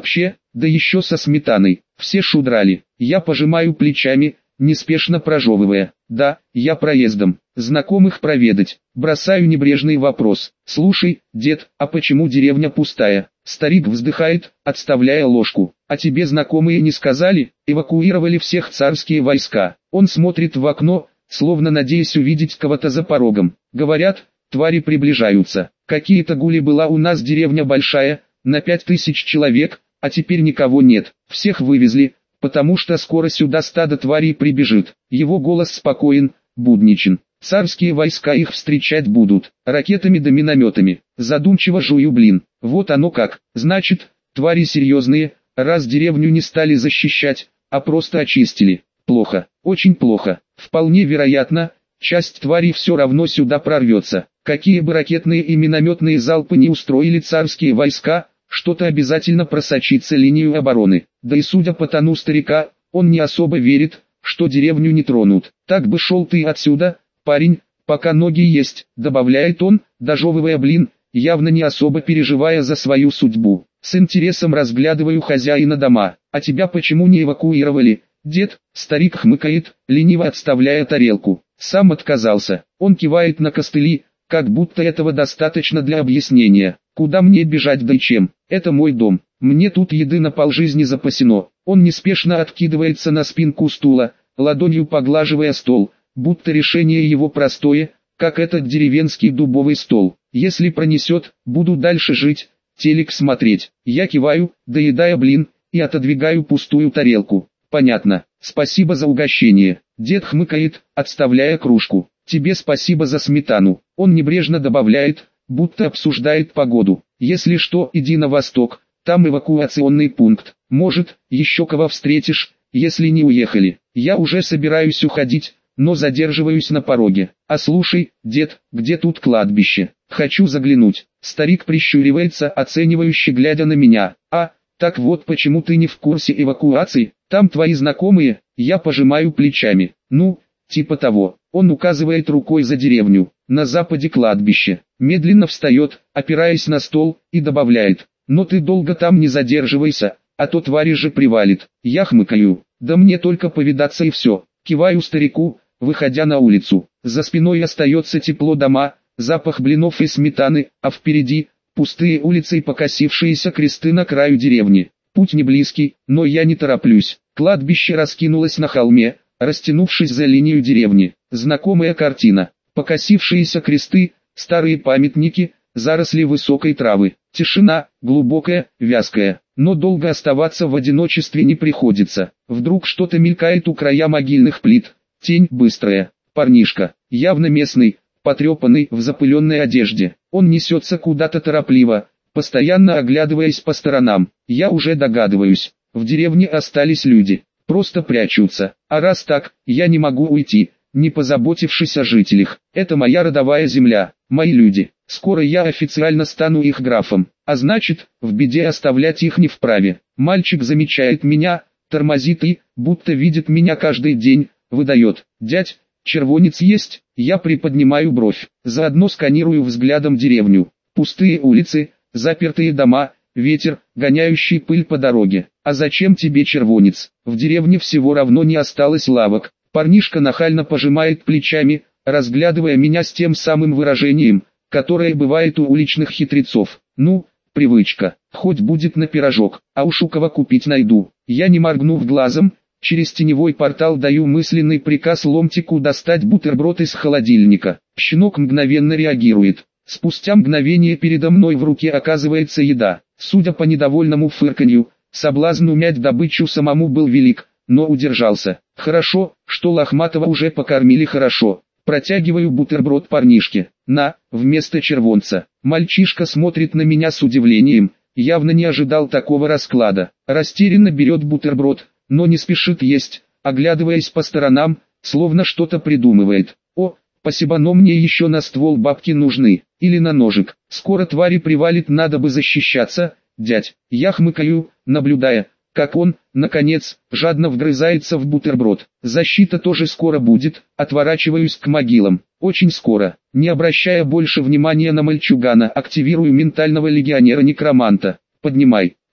[SPEAKER 1] да еще со сметаной. Все шудрали. Я пожимаю плечами, неспешно прожевывая. Да, я проездом. Знакомых проведать. Бросаю небрежный вопрос. Слушай, дед, а почему деревня пустая? Старик вздыхает, отставляя ложку. А тебе знакомые не сказали? Эвакуировали всех царские войска. Он смотрит в окно, словно надеясь увидеть кого-то за порогом. Говорят, твари приближаются. Какие-то гули, была у нас деревня большая, на пять тысяч человек, а теперь никого нет. Всех вывезли, потому что скоро сюда стадо тварей прибежит. Его голос спокоен, будничен. Царские войска их встречать будут, ракетами да минометами. Задумчиво жую, блин. Вот оно как. Значит, твари серьезные, раз деревню не стали защищать, а просто очистили. Плохо, очень плохо. Вполне вероятно, часть тварей все равно сюда прорвется. Какие бы ракетные и минометные залпы не устроили царские войска, что-то обязательно просочится линию обороны. Да и судя по тону старика, он не особо верит, что деревню не тронут. Так бы шел ты отсюда, парень, пока ноги есть, добавляет он, дожевывая блин, явно не особо переживая за свою судьбу. С интересом разглядываю хозяина дома. А тебя почему не эвакуировали, дед? Старик хмыкает, лениво отставляя тарелку. Сам отказался. Он кивает на костыли, как будто этого достаточно для объяснения. Куда мне бежать, да и чем? Это мой дом. Мне тут еды на полжизни запасено. Он неспешно откидывается на спинку стула, ладонью поглаживая стол, будто решение его простое, как этот деревенский дубовый стол. Если пронесет, буду дальше жить, телек смотреть. Я киваю, доедая блин, и отодвигаю пустую тарелку. Понятно. Спасибо за угощение. Дед хмыкает, отставляя кружку. Тебе спасибо за сметану. Он небрежно добавляет, будто обсуждает погоду. Если что, иди на восток, там эвакуационный пункт. Может, еще кого встретишь, если не уехали. Я уже собираюсь уходить, но задерживаюсь на пороге. А слушай, дед, где тут кладбище? Хочу заглянуть. Старик прищуривается, оценивающе глядя на меня. А, так вот почему ты не в курсе эвакуации? Там твои знакомые? Я пожимаю плечами. Ну, типа того. Он указывает рукой за деревню. На западе кладбище. Медленно встает, опираясь на стол, и добавляет. Но ты долго там не задерживайся, а то твари же привалит. Я хмыкаю. Да мне только повидаться и все. Киваю старику, выходя на улицу. За спиной остается тепло дома, запах блинов и сметаны, а впереди пустые улицы и покосившиеся кресты на краю деревни. Путь не близкий, но я не тороплюсь. Кладбище раскинулось на холме, растянувшись за линию деревни. Знакомая картина. Покосившиеся кресты, старые памятники, заросли высокой травы. Тишина, глубокая, вязкая. Но долго оставаться в одиночестве не приходится. Вдруг что-то мелькает у края могильных плит. Тень быстрая. Парнишка, явно местный, потрепанный, в запыленной одежде. Он несется куда-то торопливо, постоянно оглядываясь по сторонам. Я уже догадываюсь. В деревне остались люди. Просто прячутся. А раз так, я не могу уйти, не позаботившись о жителях. Это моя родовая земля, мои люди. Скоро я официально стану их графом, а значит, в беде оставлять их не вправе. Мальчик замечает меня, тормозит и, будто видит меня каждый день, выдает. Дядь, червонец есть? Я приподнимаю бровь, заодно сканирую взглядом деревню. Пустые улицы, запертые дома, ветер, гоняющий пыль по дороге. А зачем тебе червонец? В деревне всего равно не осталось лавок. Парнишка нахально пожимает плечами, разглядывая меня с тем самым выражением, которое бывает у уличных хитрецов. Ну, привычка, хоть будет на пирожок, а уж у кого купить найду. Я, не моргнув глазом, через теневой портал даю мысленный приказ Ломтику достать бутерброд из холодильника. Щенок мгновенно реагирует. Спустя мгновение передо мной в руке оказывается еда. Судя по недовольному фырканью, соблазн умять добычу самому был велик, но удержался. Хорошо, что Лохматова уже покормили хорошо. Протягиваю бутерброд парнишке. На, вместо червонца. Мальчишка смотрит на меня с удивлением, явно не ожидал такого расклада. Растерянно берет бутерброд, но не спешит есть, оглядываясь по сторонам, словно что-то придумывает. О, спасибо, но мне еще на ствол бабки нужны, или на ножик. Скоро твари привалит, надо бы защищаться, дядь. Я хмыкаю, наблюдая, как он, наконец, жадно вгрызается в бутерброд. Защита тоже скоро будет, отворачиваюсь к могилам. Очень скоро. Не обращая больше внимания на мальчугана, активирую ментального легионера-некроманта. Поднимай, кого.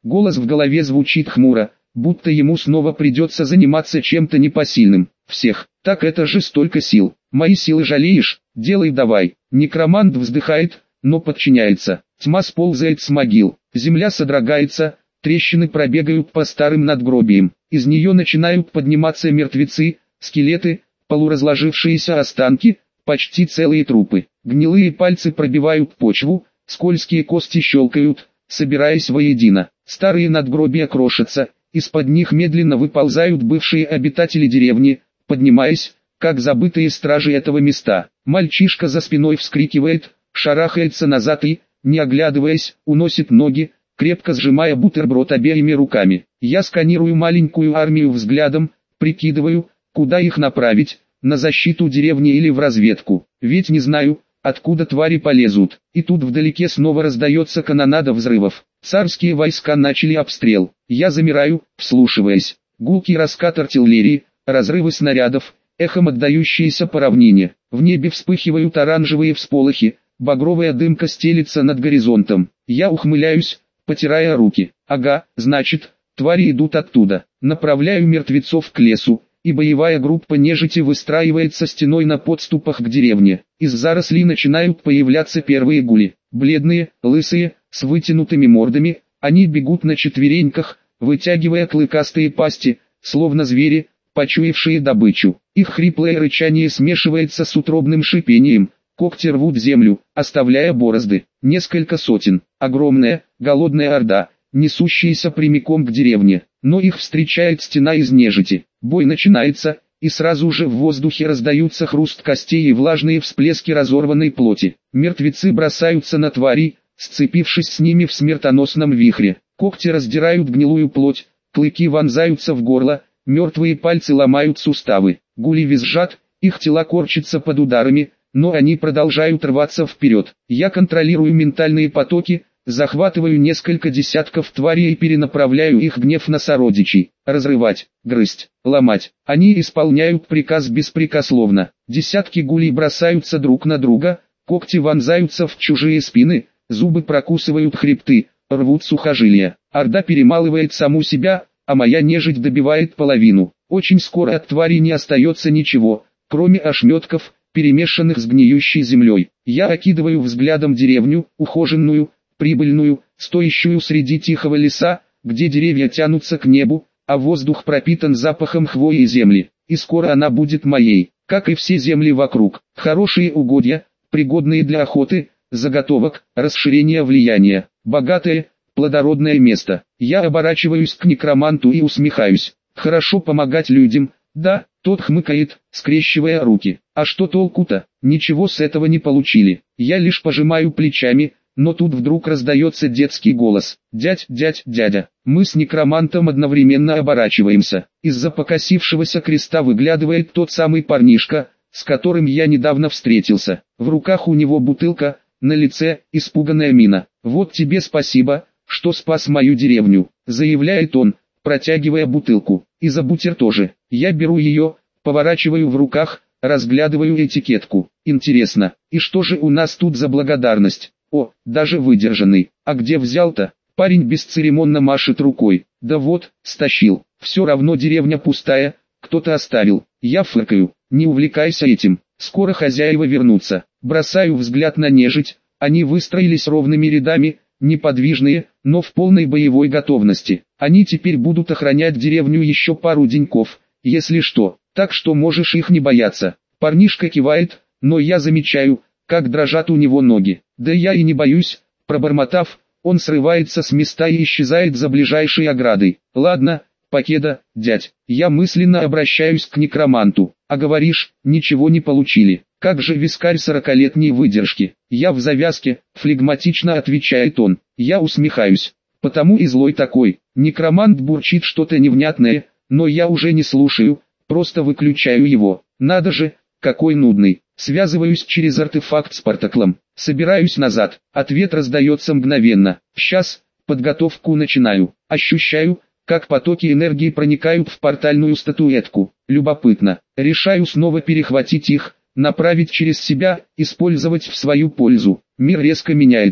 [SPEAKER 1] Голос в голове звучит хмуро, будто ему снова придется заниматься чем-то непосильным. Всех, так это же столько сил. Мои силы жалеешь? Делай давай. Некромант вздыхает, но подчиняется. Тьма сползает с могил, земля содрогается, трещины пробегают по старым надгробиям. Из нее начинают подниматься мертвецы, скелеты, полуразложившиеся останки, почти целые трупы. Гнилые пальцы пробивают почву, скользкие кости щелкают, собираясь воедино. Старые надгробия крошатся, из-под них медленно выползают бывшие обитатели деревни, поднимаясь, как забытые стражи этого места. Мальчишка за спиной вскрикивает, шарахается назад и, не оглядываясь, уносит ноги, крепко сжимая бутерброд обеими руками. Я сканирую маленькую армию взглядом, прикидываю, куда их направить, на защиту деревни или в разведку. Ведь не знаю, откуда твари полезут. И тут вдалеке снова раздается канонада взрывов. Царские войска начали обстрел. Я замираю, вслушиваясь. Гулкий раскат артиллерии, разрывы снарядов, эхом отдающиеся по равнине. В небе вспыхивают оранжевые всполохи, багровая дымка стелится над горизонтом. Я ухмыляюсь, потирая руки. Ага, значит, твари идут оттуда. Направляю мертвецов к лесу, и боевая группа нежити выстраивается стеной на подступах к деревне. Из зарослей начинают появляться первые гули. Бледные, лысые, с вытянутыми мордами, они бегут на четвереньках, вытягивая клыкастые пасти, словно звери, почуявшие добычу. Их хриплое рычание смешивается с утробным шипением, когти рвут землю, оставляя борозды. Несколько сотен, огромная, голодная орда, несущаяся прямиком к деревне, но их встречает стена из нежити. Бой начинается, и сразу же в воздухе раздаются хруст костей и влажные всплески разорванной плоти. Мертвецы бросаются на тварей, сцепившись с ними в смертоносном вихре. Когти раздирают гнилую плоть, клыки вонзаются в горло, мертвые пальцы ломают суставы. Гули визжат, их тела корчатся под ударами, но они продолжают рваться вперед. Я контролирую ментальные потоки, захватываю несколько десятков тварей и перенаправляю их гнев на сородичей. Разрывать, грызть, ломать. Они исполняют приказ беспрекословно. Десятки гулей бросаются друг на друга, когти вонзаются в чужие спины, зубы прокусывают хребты, рвут сухожилия. Орда перемалывает саму себя, а моя нежить добивает половину. Очень скоро от тварей не остается ничего, кроме ошметков, перемешанных с гниющей землей. Я окидываю взглядом деревню, ухоженную, прибыльную, стоящую среди тихого леса, где деревья тянутся к небу, а воздух пропитан запахом хвои и земли. И скоро она будет моей, как и все земли вокруг. Хорошие угодья, пригодные для охоты, заготовок, расширения влияния. Богатое, плодородное место. Я оборачиваюсь к некроманту и усмехаюсь. Хорошо помогать людям, да, тот хмыкает, скрещивая руки. А что толку-то? Ничего с этого не получили. Я лишь пожимаю плечами, но тут вдруг раздается детский голос. «Дядь, дядь, дядя». Мы с некромантом одновременно оборачиваемся. Из-за покосившегося креста выглядывает тот самый парнишка, с которым я недавно встретился. В руках у него бутылка, на лице испуганная мина. «Вот тебе спасибо, что спас мою деревню», — заявляет он, протягивая бутылку. «И за бутер тоже». Я беру ее, поворачиваю в руках, разглядываю этикетку. Интересно, и что же у нас тут за благодарность? О, даже выдержанный. А где взял-то? Парень бесцеремонно машет рукой. Да вот, стащил. Все равно деревня пустая, кто-то оставил. Я фыркаю. Не увлекайся этим. Скоро хозяева вернутся. Бросаю взгляд на нежить. Они выстроились ровными рядами, неподвижные, но в полной боевой готовности. Они теперь будут охранять деревню еще пару деньков, если что. Так что можешь их не бояться. Парнишка кивает, но я замечаю, как дрожат у него ноги. Да я и не боюсь, пробормотав, он срывается с места и исчезает за ближайшей оградой. Ладно, покеда, дядь. Я мысленно обращаюсь к некроманту. А говоришь, ничего не получили. Как же вискарь сорокалетней выдержки. Я в завязке, флегматично отвечает он. Я усмехаюсь. Потому и злой такой. Некромант бурчит что-то невнятное, но я уже не слушаю, просто выключаю его. Надо же, какой нудный. Связываюсь через артефакт с портаклом. Собираюсь назад. Ответ раздается мгновенно. Сейчас, подготовку начинаю. Ощущаю, как потоки энергии проникают в портальную статуэтку. Любопытно. Решаю снова перехватить их, направить через себя, использовать в свою пользу. Мир резко меняется.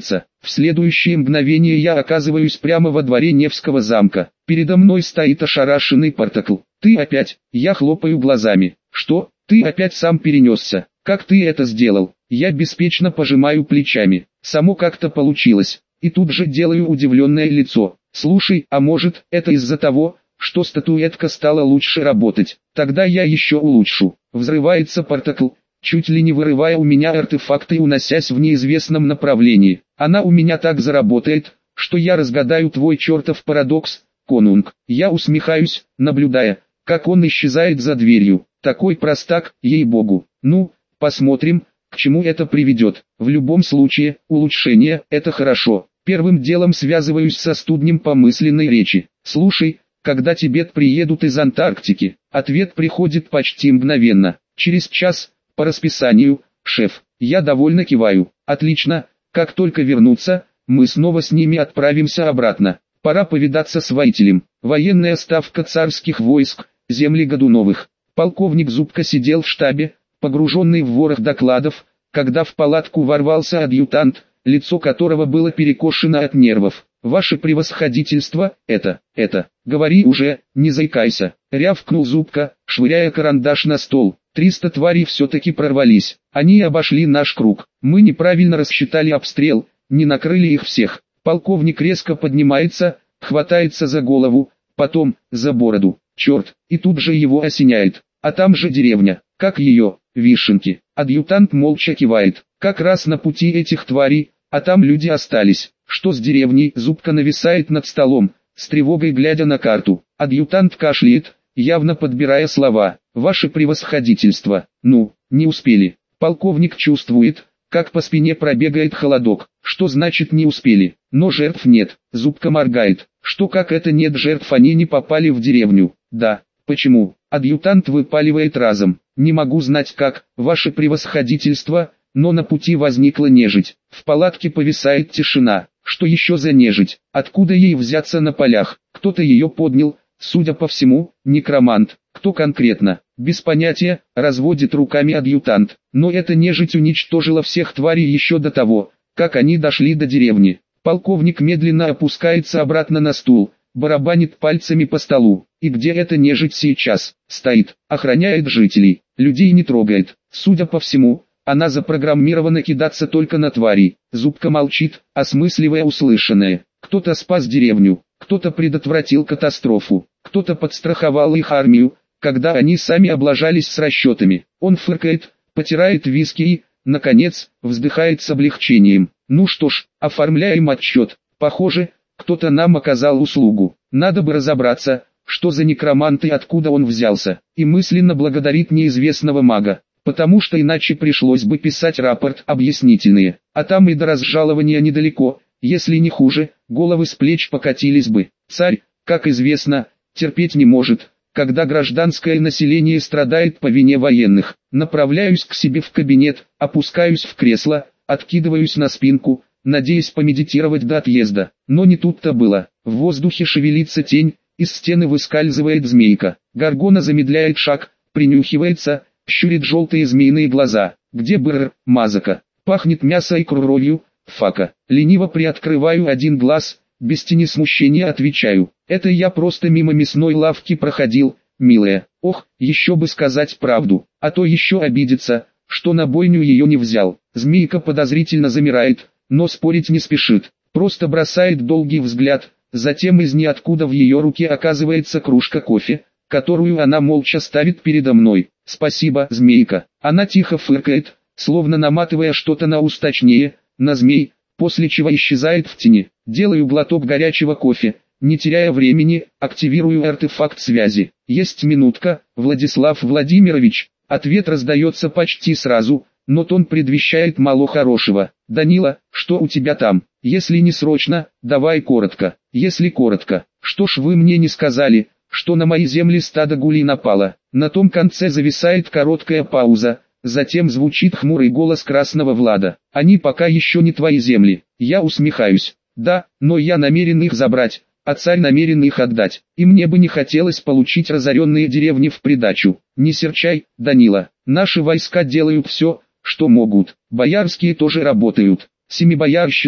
[SPEAKER 1] В следующее мгновение я оказываюсь прямо во дворе Невского замка. Передо мной стоит ошарашенный Партакл. «Ты опять?» Я хлопаю глазами. «Что? Ты опять сам перенесся? Как ты это сделал?» Я беспечно пожимаю плечами. Само как-то получилось. И тут же делаю удивленное лицо. «Слушай, а может, это из-за того, что статуэтка стала лучше работать? Тогда я еще улучшу». Взрывается Партакл, чуть ли не вырывая у меня артефакты и уносясь в неизвестном направлении. «Она у меня так заработает, что я разгадаю твой чертов парадокс, конунг». Я усмехаюсь, наблюдая, как он исчезает за дверью. Такой простак, ей-богу. Ну, посмотрим, к чему это приведет. В любом случае, улучшение – это хорошо. Первым делом связываюсь со студнем по мысленной речи. «Слушай, когда Тибет приедут из Антарктики?» Ответ приходит почти мгновенно. «Через час, по расписанию, шеф». Я довольно киваю. «Отлично, как только вернутся, мы снова с ними отправимся обратно. Пора повидаться с воителем». Военная ставка царских войск, земли Годуновых. Полковник Зубко сидел в штабе, погруженный в ворох докладов, когда в палатку ворвался адъютант, лицо которого было перекошено от нервов. «Ваше превосходительство, это, это, говори уже, не заикайся», — рявкнул Зубко, швыряя карандаш на стол. «Триста тварей все-таки прорвались. Они обошли наш круг. Мы неправильно рассчитали обстрел, не накрыли их всех». Полковник резко поднимается, хватается за голову, потом, за бороду. Черт, и тут же его осеняет. А там же деревня, как ее, Вишенки. Адъютант молча кивает. Как раз на пути этих тварей, а там люди остались. Что с деревней? Зубко нависает над столом, с тревогой глядя на карту. Адъютант кашляет, явно подбирая слова. «Ваше превосходительство». «Ну, не успели». Полковник чувствует, как по спине пробегает холодок. Что значит не успели? Но жертв нет. Зубко моргает. Что как это нет жертв, они не попали в деревню? Да. Почему? Адъютант выпаливает разом. Не могу знать как, ваше превосходительство, но на пути возникла нежить. В палатке повисает тишина. Что еще за нежить? Откуда ей взяться на полях? Кто-то ее поднял, судя по всему, некромант. Кто конкретно? Без понятия, разводит руками адъютант. Но эта нежить уничтожила всех тварей еще до того, как они дошли до деревни. Полковник медленно опускается обратно на стул, барабанит пальцами по столу. И где эта нежить сейчас? Стоит, охраняет жителей, людей не трогает. Судя по всему, она запрограммирована кидаться только на тварей. Зубко молчит, осмысливая услышанное. Кто-то спас деревню, кто-то предотвратил катастрофу, кто-то подстраховал их армию, когда они сами облажались с расчетами. Он фыркает, потирает виски и, наконец, вздыхает с облегчением. Ну что ж, оформляем отчет. Похоже, кто-то нам оказал услугу. Надо бы разобраться, что за некромант и откуда он взялся. И мысленно благодарит неизвестного мага, потому что иначе пришлось бы писать рапорт объяснительные. А там и до разжалования недалеко, если не хуже, головы с плеч покатились бы. Царь, как известно, терпеть не может, когда гражданское население страдает по вине военных. Направляюсь к себе в кабинет, опускаюсь в кресло, откидываюсь на спинку, надеясь помедитировать до отъезда. Но не тут-то было. В воздухе шевелится тень, из стены выскальзывает змейка. Горгона замедляет шаг, принюхивается, щурит желтые змеиные глаза. Где Бррр, Мазака? Пахнет мясо и кровью, фака. Лениво приоткрываю один глаз, без тени смущения отвечаю. Это я просто мимо мясной лавки проходил, милая. Ох, еще бы сказать правду, а то еще обидится, что на бойню ее не взял. Змейка подозрительно замирает, но спорить не спешит. Просто бросает долгий взгляд, затем из ниоткуда в ее руке оказывается кружка кофе, которую она молча ставит передо мной. «Спасибо, змейка». Она тихо фыркает, словно наматывая что-то на ус, точнее, на змей, после чего исчезает в тени. Делаю глоток горячего кофе, не теряя времени, активирую артефакт связи. «Есть минутка, Владислав Владимирович». Ответ раздается почти сразу, но тон предвещает мало хорошего. «Данила, что у тебя там? Если не срочно, давай коротко». «Если коротко, что ж вы мне не сказали, что на мои земли стадо гулей напало?» На том конце зависает короткая пауза, затем звучит хмурый голос Красного Влада. «Они пока еще не твои земли». Я усмехаюсь. «Да, но я намерен их забрать, а царь намерен их отдать. И мне бы не хотелось получить разоренные деревни в придачу. Не серчай, Данила. Наши войска делают все, что могут. Боярские тоже работают. Семибоярщина,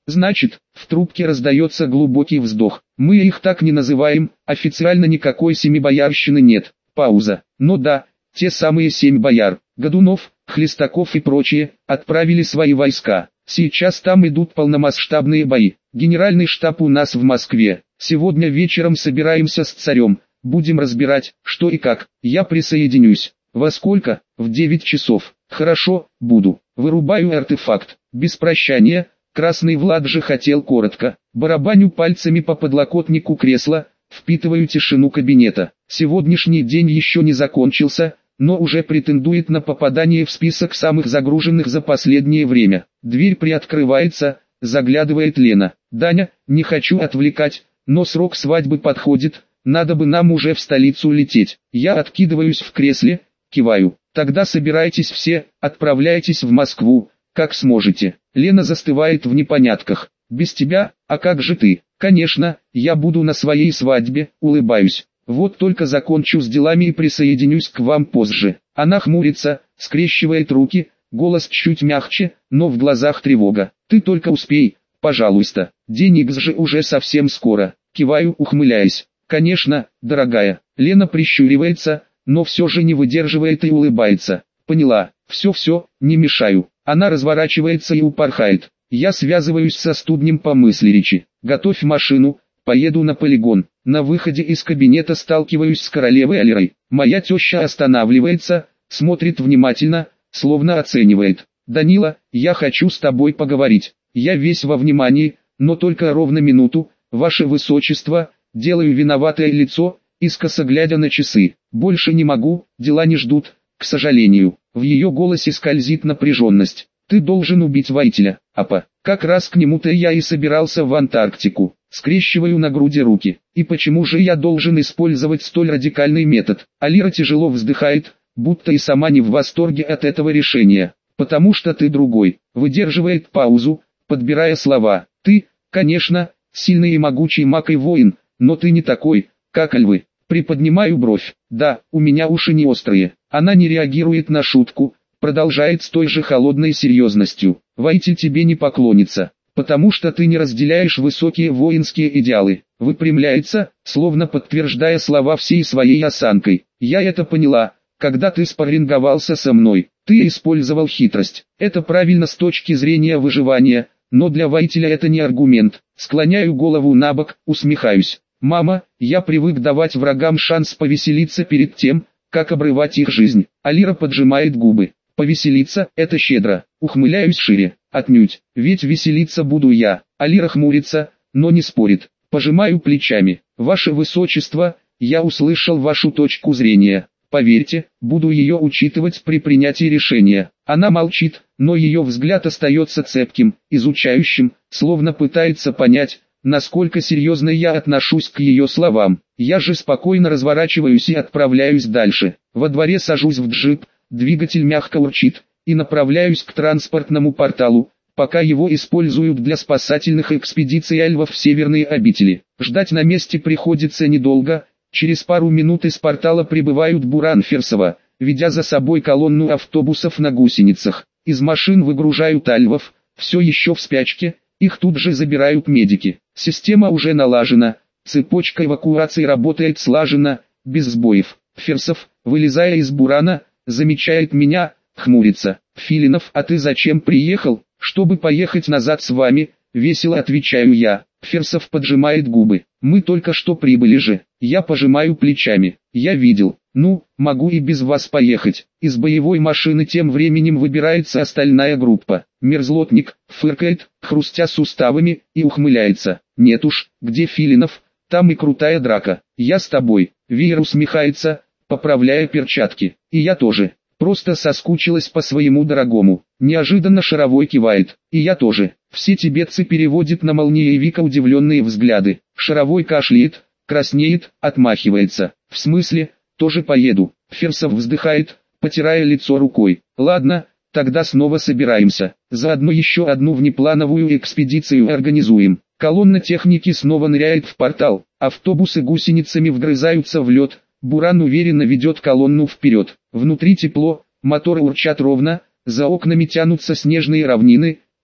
[SPEAKER 1] Значит, в трубке раздается глубокий вздох. Мы их так не называем, официально никакой семибоярщины нет. Пауза. Но да, те самые семь бояр, Годунов, Хлестаков и прочие, отправили свои войска. Сейчас там идут полномасштабные бои. Генеральный штаб у нас в Москве. Сегодня вечером собираемся с царем. Будем разбирать, что и как. Я присоединюсь. Во сколько? В девять часов. Хорошо, буду. Вырубаю артефакт. Без прощания. Красный Влад же хотел коротко. Барабаню пальцами по подлокотнику кресла. Впитываю тишину кабинета. Сегодняшний день еще не закончился, но уже претендует на попадание в список самых загруженных за последнее время. Дверь приоткрывается, заглядывает Лена. «Даня, не хочу отвлекать, но срок свадьбы подходит, надо бы нам уже в столицу лететь». Я откидываюсь в кресле, киваю. «Тогда собирайтесь все, отправляйтесь в Москву, как сможете». Лена застывает в непонятках. «Без тебя, а как же ты?» «Конечно, я буду на своей свадьбе», улыбаюсь. «Вот только закончу с делами и присоединюсь к вам позже». Она хмурится, скрещивает руки, голос чуть мягче, но в глазах тревога. «Ты только успей, пожалуйста, день Икс же уже совсем скоро». Киваю, ухмыляясь. «Конечно, дорогая». Лена прищуривается, но все же не выдерживает и улыбается. «Поняла, все-все, не мешаю». Она разворачивается и упорхает. Я связываюсь со студнем по мысли речи. «Готовь машину, поеду на полигон». На выходе из кабинета сталкиваюсь с королевой Алирой. Моя теща останавливается, смотрит внимательно, словно оценивает. «Данила, я хочу с тобой поговорить». Я весь во внимании, но только ровно минуту. «Ваше высочество», делаю виноватое лицо, искоса глядя на часы. «Больше не могу, дела не ждут, к сожалению». В ее голосе скользит напряженность. «Ты должен убить Войтиля, апа». Как раз к нему-то я и собирался в Антарктику. Скрещиваю на груди руки. И почему же я должен использовать столь радикальный метод? Алира тяжело вздыхает, будто и сама не в восторге от этого решения. «Потому что ты другой». Выдерживает паузу, подбирая слова. «Ты, конечно, сильный и могучий маг и воин, но ты не такой, как львы». Приподнимаю бровь. «Да, у меня уши не острые». Она не реагирует на шутку, продолжает с той же холодной серьезностью. «Войтиль тебе не поклонится, потому что ты не разделяешь высокие воинские идеалы». Выпрямляется, словно подтверждая слова всей своей осанкой. «Я это поняла, когда ты спарринговался со мной. Ты использовал хитрость. Это правильно с точки зрения выживания, но для Войтиля это не аргумент». Склоняю голову набок, усмехаюсь. «Мама, я привык давать врагам шанс повеселиться перед тем, как обрывать их жизнь». Алира поджимает губы. «Повеселиться – это щедро». Ухмыляюсь шире. «Отнюдь, ведь веселиться буду я». Алира хмурится, но не спорит. Пожимаю плечами. «Ваше высочество, я услышал вашу точку зрения. Поверьте, буду ее учитывать при принятии решения». Она молчит, но ее взгляд остается цепким, изучающим, словно пытается понять, насколько серьезно я отношусь к ее словам. Я же спокойно разворачиваюсь и отправляюсь дальше. Во дворе сажусь в джип, двигатель мягко урчит, и направляюсь к транспортному порталу, пока его используют для спасательных экспедиций альвов в северные обители. Ждать на месте приходится недолго, через пару минут из портала прибывают Буран Ферсова, ведя за собой колонну автобусов на гусеницах. Из машин выгружают альвов, все еще в спячке, их тут же забирают медики. Система уже налажена, цепочка эвакуации работает слаженно, без сбоев. Ферсов, вылезая из Бурана, замечает меня, хмурится. «Филинов, а ты зачем приехал?» «Чтобы поехать назад с вами», весело отвечаю я. Ферсов поджимает губы. «Мы только что прибыли же». Я пожимаю плечами. «Я видел. Ну, могу и без вас поехать». Из боевой машины тем временем выбирается остальная группа. Мерзлотник фыркает, хрустя суставами, и ухмыляется. «Нет уж, где Филинов, там и крутая драка. Я с тобой». Веер усмехается, поправляя перчатки. «И я тоже. Просто соскучилась по своему дорогому». Неожиданно Шаровой кивает. «И я тоже». Все тибетцы переводят на молниевика удивленные взгляды. Шаровой кашляет, краснеет, отмахивается. «В смысле, тоже поеду?» Ферсов вздыхает, потирая лицо рукой. «Ладно, тогда снова собираемся. Заодно еще одну внеплановую экспедицию организуем». Колонна техники снова ныряет в портал. Автобусы гусеницами вгрызаются в лед. Буран уверенно ведет колонну вперед. Внутри тепло, моторы урчат ровно, за окнами тянутся снежные равнины,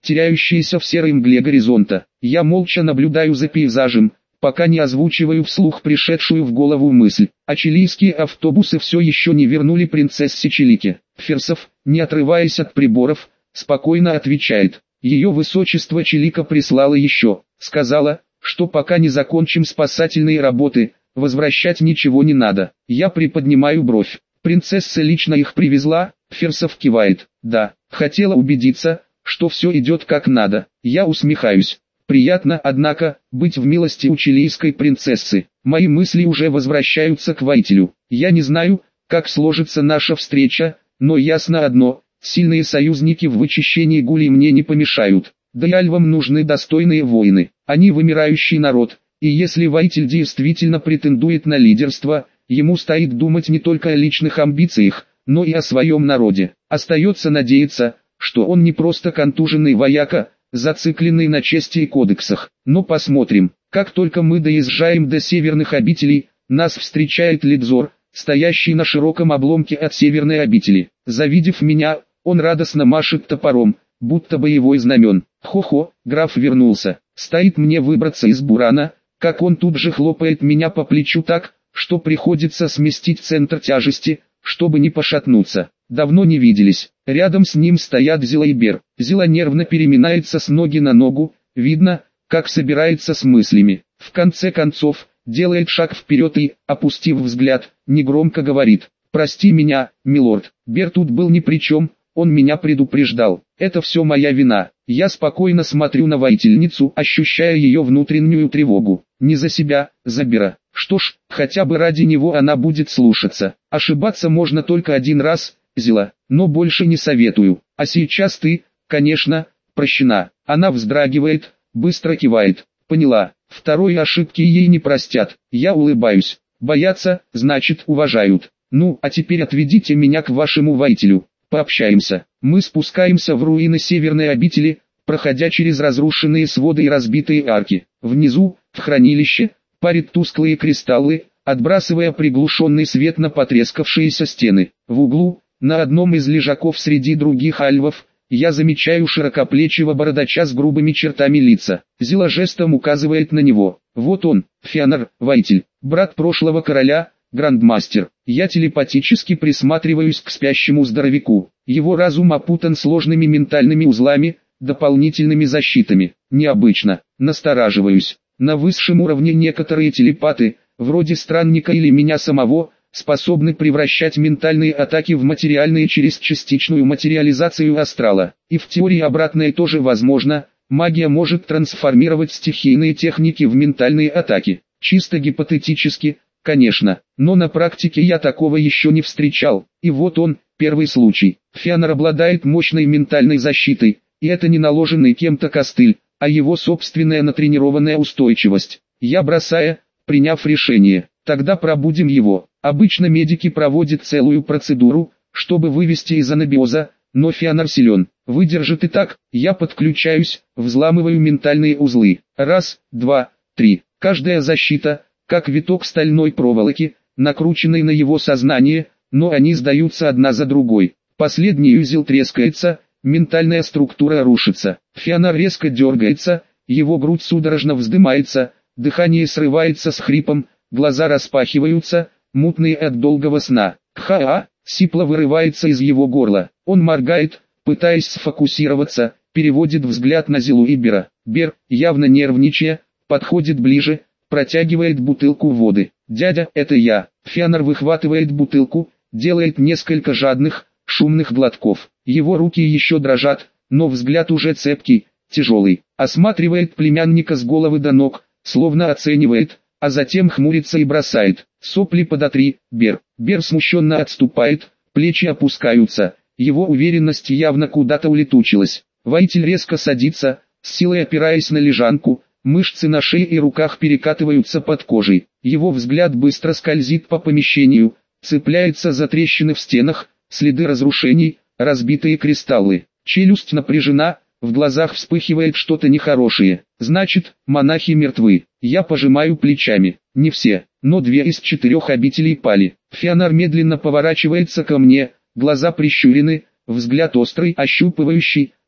[SPEAKER 1] теряющиеся в серой мгле горизонта. Я молча наблюдаю за пейзажем, пока не озвучиваю вслух пришедшую в голову мысль. А чилийские автобусы все еще не вернули принцессе Чилике. Ферсов, не отрываясь от приборов, спокойно отвечает. Ее высочество Чилика прислала еще. Сказала, что пока не закончим спасательные работы, возвращать ничего не надо. Я приподнимаю бровь. Принцесса лично их привезла? Ферсов кивает. Да, хотела убедиться, что все идет как надо. Я усмехаюсь. Приятно, однако, быть в милости у чилийской принцессы. Мои мысли уже возвращаются к воителю. Я не знаю, как сложится наша встреча, но ясно одно: сильные союзники в вычищении гулей мне не помешают. Да и альвам нужны достойные воины. Они вымирающий народ, и если воитель действительно претендует на лидерство, ему стоит думать не только о личных амбициях, но и о своем народе. Остается надеяться, что он не просто контуженный вояка, зацикленный на чести и кодексах. Но посмотрим. Как только мы доезжаем до северных обителей, нас встречает Лидзор, стоящий на широком обломке от северной обители. Завидев меня, он радостно машет топором, будто боевой знамен. Хо-хо, граф вернулся. Стоит мне выбраться из бурана, как он тут же хлопает меня по плечу так, что приходится сместить центр тяжести, чтобы не пошатнуться. Давно не виделись. Рядом с ним стоят Зила и Бер. Зила нервно переминается с ноги на ногу, видно, как собирается с мыслями. В конце концов, делает шаг вперед и, опустив взгляд, негромко говорит: «Прости меня, милорд, Бер тут был ни при чем, он меня предупреждал. Это все моя вина». Я спокойно смотрю на воительницу, ощущая ее внутреннюю тревогу. Не за себя, за Бера. Что ж, хотя бы ради него она будет слушаться. Ошибаться можно только один раз, Зила, но больше не советую. А сейчас ты, конечно, прощена. Она вздрагивает, быстро кивает. Поняла. Второй ошибки ей не простят. Я улыбаюсь. Боятся, значит уважают. Ну, а теперь отведите меня к вашему воителю. Пообщаемся. Мы спускаемся в руины северной обители, проходя через разрушенные своды и разбитые арки. Внизу, в хранилище, парят тусклые кристаллы, отбрасывая приглушенный свет на потрескавшиеся стены. В углу, на одном из лежаков среди других альвов, я замечаю широкоплечего бородача с грубыми чертами лица. Зила жестом указывает на него. Вот он, Феонор, воитель, брат прошлого короля, грандмастер. Я телепатически присматриваюсь к спящему здоровяку. Его разум опутан сложными ментальными узлами, дополнительными защитами. Необычно. Настораживаюсь. На высшем уровне некоторые телепаты, вроде странника или меня самого, способны превращать ментальные атаки в материальные через частичную материализацию астрала. И в теории обратное тоже возможно. Магия может трансформировать стихийные техники в ментальные атаки. Чисто гипотетически, конечно, но на практике я такого еще не встречал. И вот он, первый случай. Феонор обладает мощной ментальной защитой, и это не наложенный кем-то костыль, а его собственная натренированная устойчивость. Я бросаю, приняв решение, тогда пробудим его. Обычно медики проводят целую процедуру, чтобы вывести из анабиоза, но Феонор силен, выдержит и так. Я подключаюсь, взламываю ментальные узлы. Раз, два, три. Каждая защита, как виток стальной проволоки, накрученный на его сознание, но они сдаются одна за другой. Последний узел трескается, ментальная структура рушится. Феонор резко дергается, его грудь судорожно вздымается, дыхание срывается с хрипом, глаза распахиваются, мутные от долгого сна. «Ха-а!» сипло вырывается из его горла. Он моргает, пытаясь сфокусироваться, переводит взгляд на Зилу и Бера. Бер, явно нервничая, подходит ближе, протягивает бутылку воды. «Дядя, это я». Феонор выхватывает бутылку, делает несколько жадных, шумных глотков. Его руки еще дрожат, но взгляд уже цепкий, тяжелый. Осматривает племянника с головы до ног, словно оценивает, а затем хмурится и бросает: «Сопли подотри, Бер». Бер смущенно отступает, плечи опускаются, его уверенность явно куда-то улетучилась. Воитель резко садится, с силой опираясь на лежанку, мышцы на шее и руках перекатываются под кожей. Его взгляд быстро скользит по помещению, цепляется за трещины в стенах, следы разрушений, разбитые кристаллы. Челюсть напряжена, в глазах вспыхивает что-то нехорошее. Значит, монахи мертвы. Я пожимаю плечами. Не все, но две из четырех обителей пали. Феонор медленно поворачивается ко мне, глаза прищурены, взгляд острый, ощупывающий,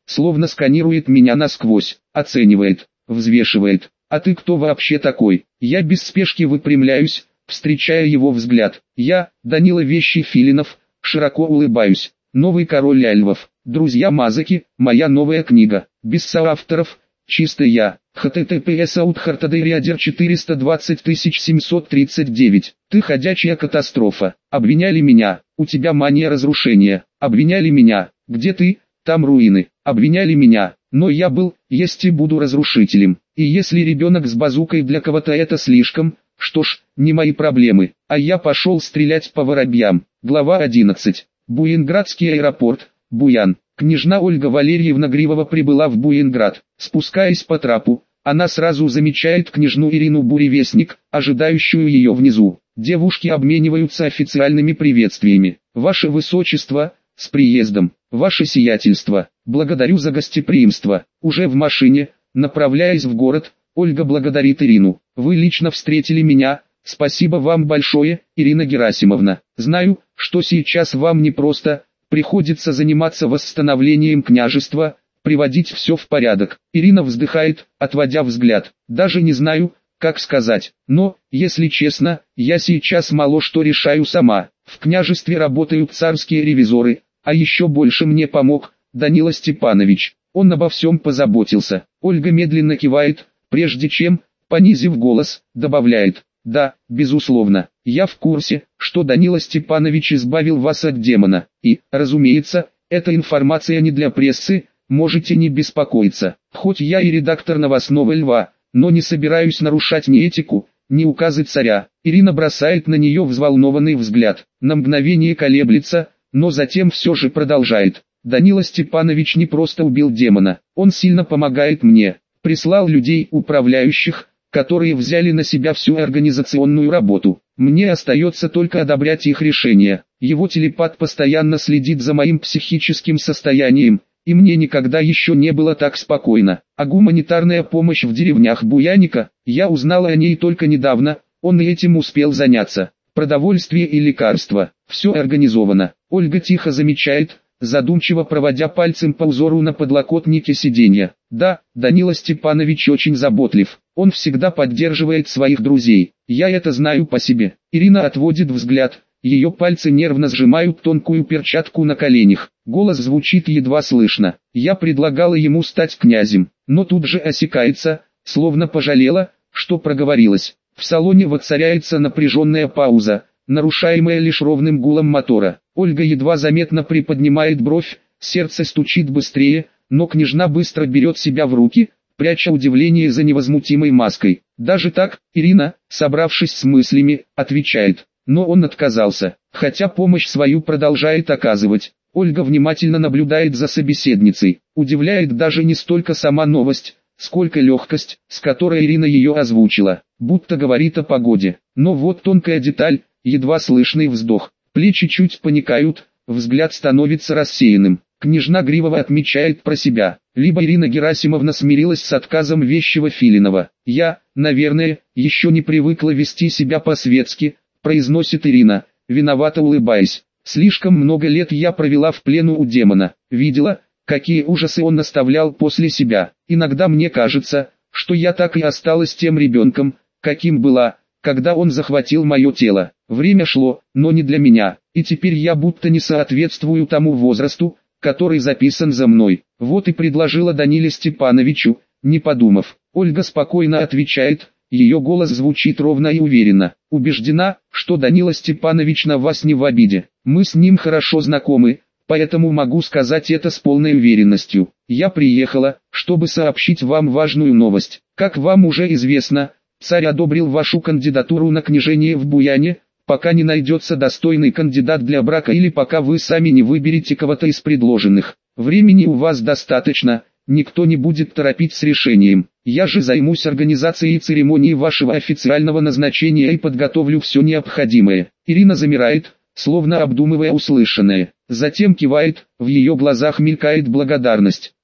[SPEAKER 1] словно сканирует меня насквозь, оценивает, взвешивает. «А ты кто вообще такой?» Я без спешки выпрямляюсь, встречая его взгляд. «Я, Данила Вещий Филинов», широко улыбаюсь. «Новый король Альвов. Друзья Мазаки, моя новая книга. Без соавторов, чисто я. https аутхартадейриадер четыреста двадцать тысяч семьсот тридцать девять. Ты ходячая катастрофа. Обвиняли меня, у тебя мания разрушения. Обвиняли меня, где ты, там руины. Обвиняли меня, но я был, есть и буду разрушителем. И если ребенок с базукой для кого-то это слишком, что ж, не мои проблемы. А я пошел стрелять по воробьям». Глава одиннадцать. Буянградский аэропорт, Буян. Княжна Ольга Валерьевна Гривова прибыла в Буянград. Спускаясь по трапу, она сразу замечает княжну Ирину Буревестник, ожидающую ее внизу. Девушки обмениваются официальными приветствиями. «Ваше Высочество, с приездом! Ваше Сиятельство! Благодарю за гостеприимство!» Уже в машине, направляясь в город, Ольга благодарит Ирину. «Вы лично встретили меня, спасибо вам большое, Ирина Герасимовна. Знаю, что сейчас вам непросто, приходится заниматься восстановлением княжества, приводить все в порядок». Ирина вздыхает, отводя взгляд. «Даже не знаю, как сказать, но, если честно, я сейчас мало что решаю сама. В княжестве работают царские ревизоры, а еще больше мне помог Данила Степанович. Он обо всем позаботился». Ольга медленно кивает, прежде чем, понизив голос, добавляет: «Да, безусловно, я в курсе, что Данила Степанович избавил вас от демона, и, разумеется, эта информация не для прессы, можете не беспокоиться. Хоть я и редактор новостного льва, но не собираюсь нарушать ни этику, ни указы царя». Ирина бросает на нее взволнованный взгляд, на мгновение колеблется, но затем все же продолжает: «Данила Степанович не просто убил демона, он сильно помогает мне, прислал людей управляющих, которые взяли на себя всю организационную работу. Мне остается только одобрять их решения. Его телепат постоянно следит за моим психическим состоянием, и мне никогда еще не было так спокойно. А гуманитарная помощь в деревнях Буяника, я узнала о ней только недавно, он и этим успел заняться. Продовольствие и лекарства, все организовано». Ольга тихо замечает, задумчиво проводя пальцем по узору на подлокотнике сиденья. «Да, Данила Степанович очень заботлив, он всегда поддерживает своих друзей, я это знаю по себе». Ирина отводит взгляд, ее пальцы нервно сжимают тонкую перчатку на коленях. Голос звучит едва слышно. «Я предлагала ему стать князем, но тут же осекается, словно пожалела, что проговорилась». В салоне воцаряется напряженная пауза, нарушаемая лишь ровным гулом мотора. Ольга едва заметно приподнимает бровь, сердце стучит быстрее, но княжна быстро берет себя в руки, пряча удивление за невозмутимой маской. «Даже так, Ирина, собравшись с мыслями, отвечает. Но он отказался, хотя помощь свою продолжает оказывать». Ольга внимательно наблюдает за собеседницей. Удивляет даже не столько сама новость, сколько легкость, с которой Ирина ее озвучила, будто говорит о погоде. Но вот тонкая деталь, едва слышный вздох. Плечи чуть поникают, взгляд становится рассеянным. Княжна Гривова отмечает про себя: либо Ирина Герасимовна смирилась с отказом Вещего Филинова. «Я, наверное, еще не привыкла вести себя по-светски», произносит Ирина, виновато улыбаясь. «Слишком много лет я провела в плену у демона, видела, какие ужасы он наставлял после себя. Иногда мне кажется, что я так и осталась тем ребенком, каким была, когда он захватил мое тело. Время шло, но не для меня, и теперь я будто не соответствую тому возрасту, который записан за мной. Вот и предложила Даниле Степановичу, не подумав». Ольга спокойно отвечает, ее голос звучит ровно и уверенно. «Убеждена, что Данила Степанович на вас не в обиде. Мы с ним хорошо знакомы, поэтому могу сказать это с полной уверенностью. Я приехала, чтобы сообщить вам важную новость. Как вам уже известно, царь одобрил вашу кандидатуру на княжение в Буяне, пока не найдется достойный кандидат для брака или пока вы сами не выберете кого-то из предложенных. Времени у вас достаточно, никто не будет торопить с решением. Я же займусь организацией церемонии вашего официального назначения и подготовлю все необходимое». Ирина замирает, словно обдумывая услышанное. Затем кивает, в ее глазах мелькает благодарность.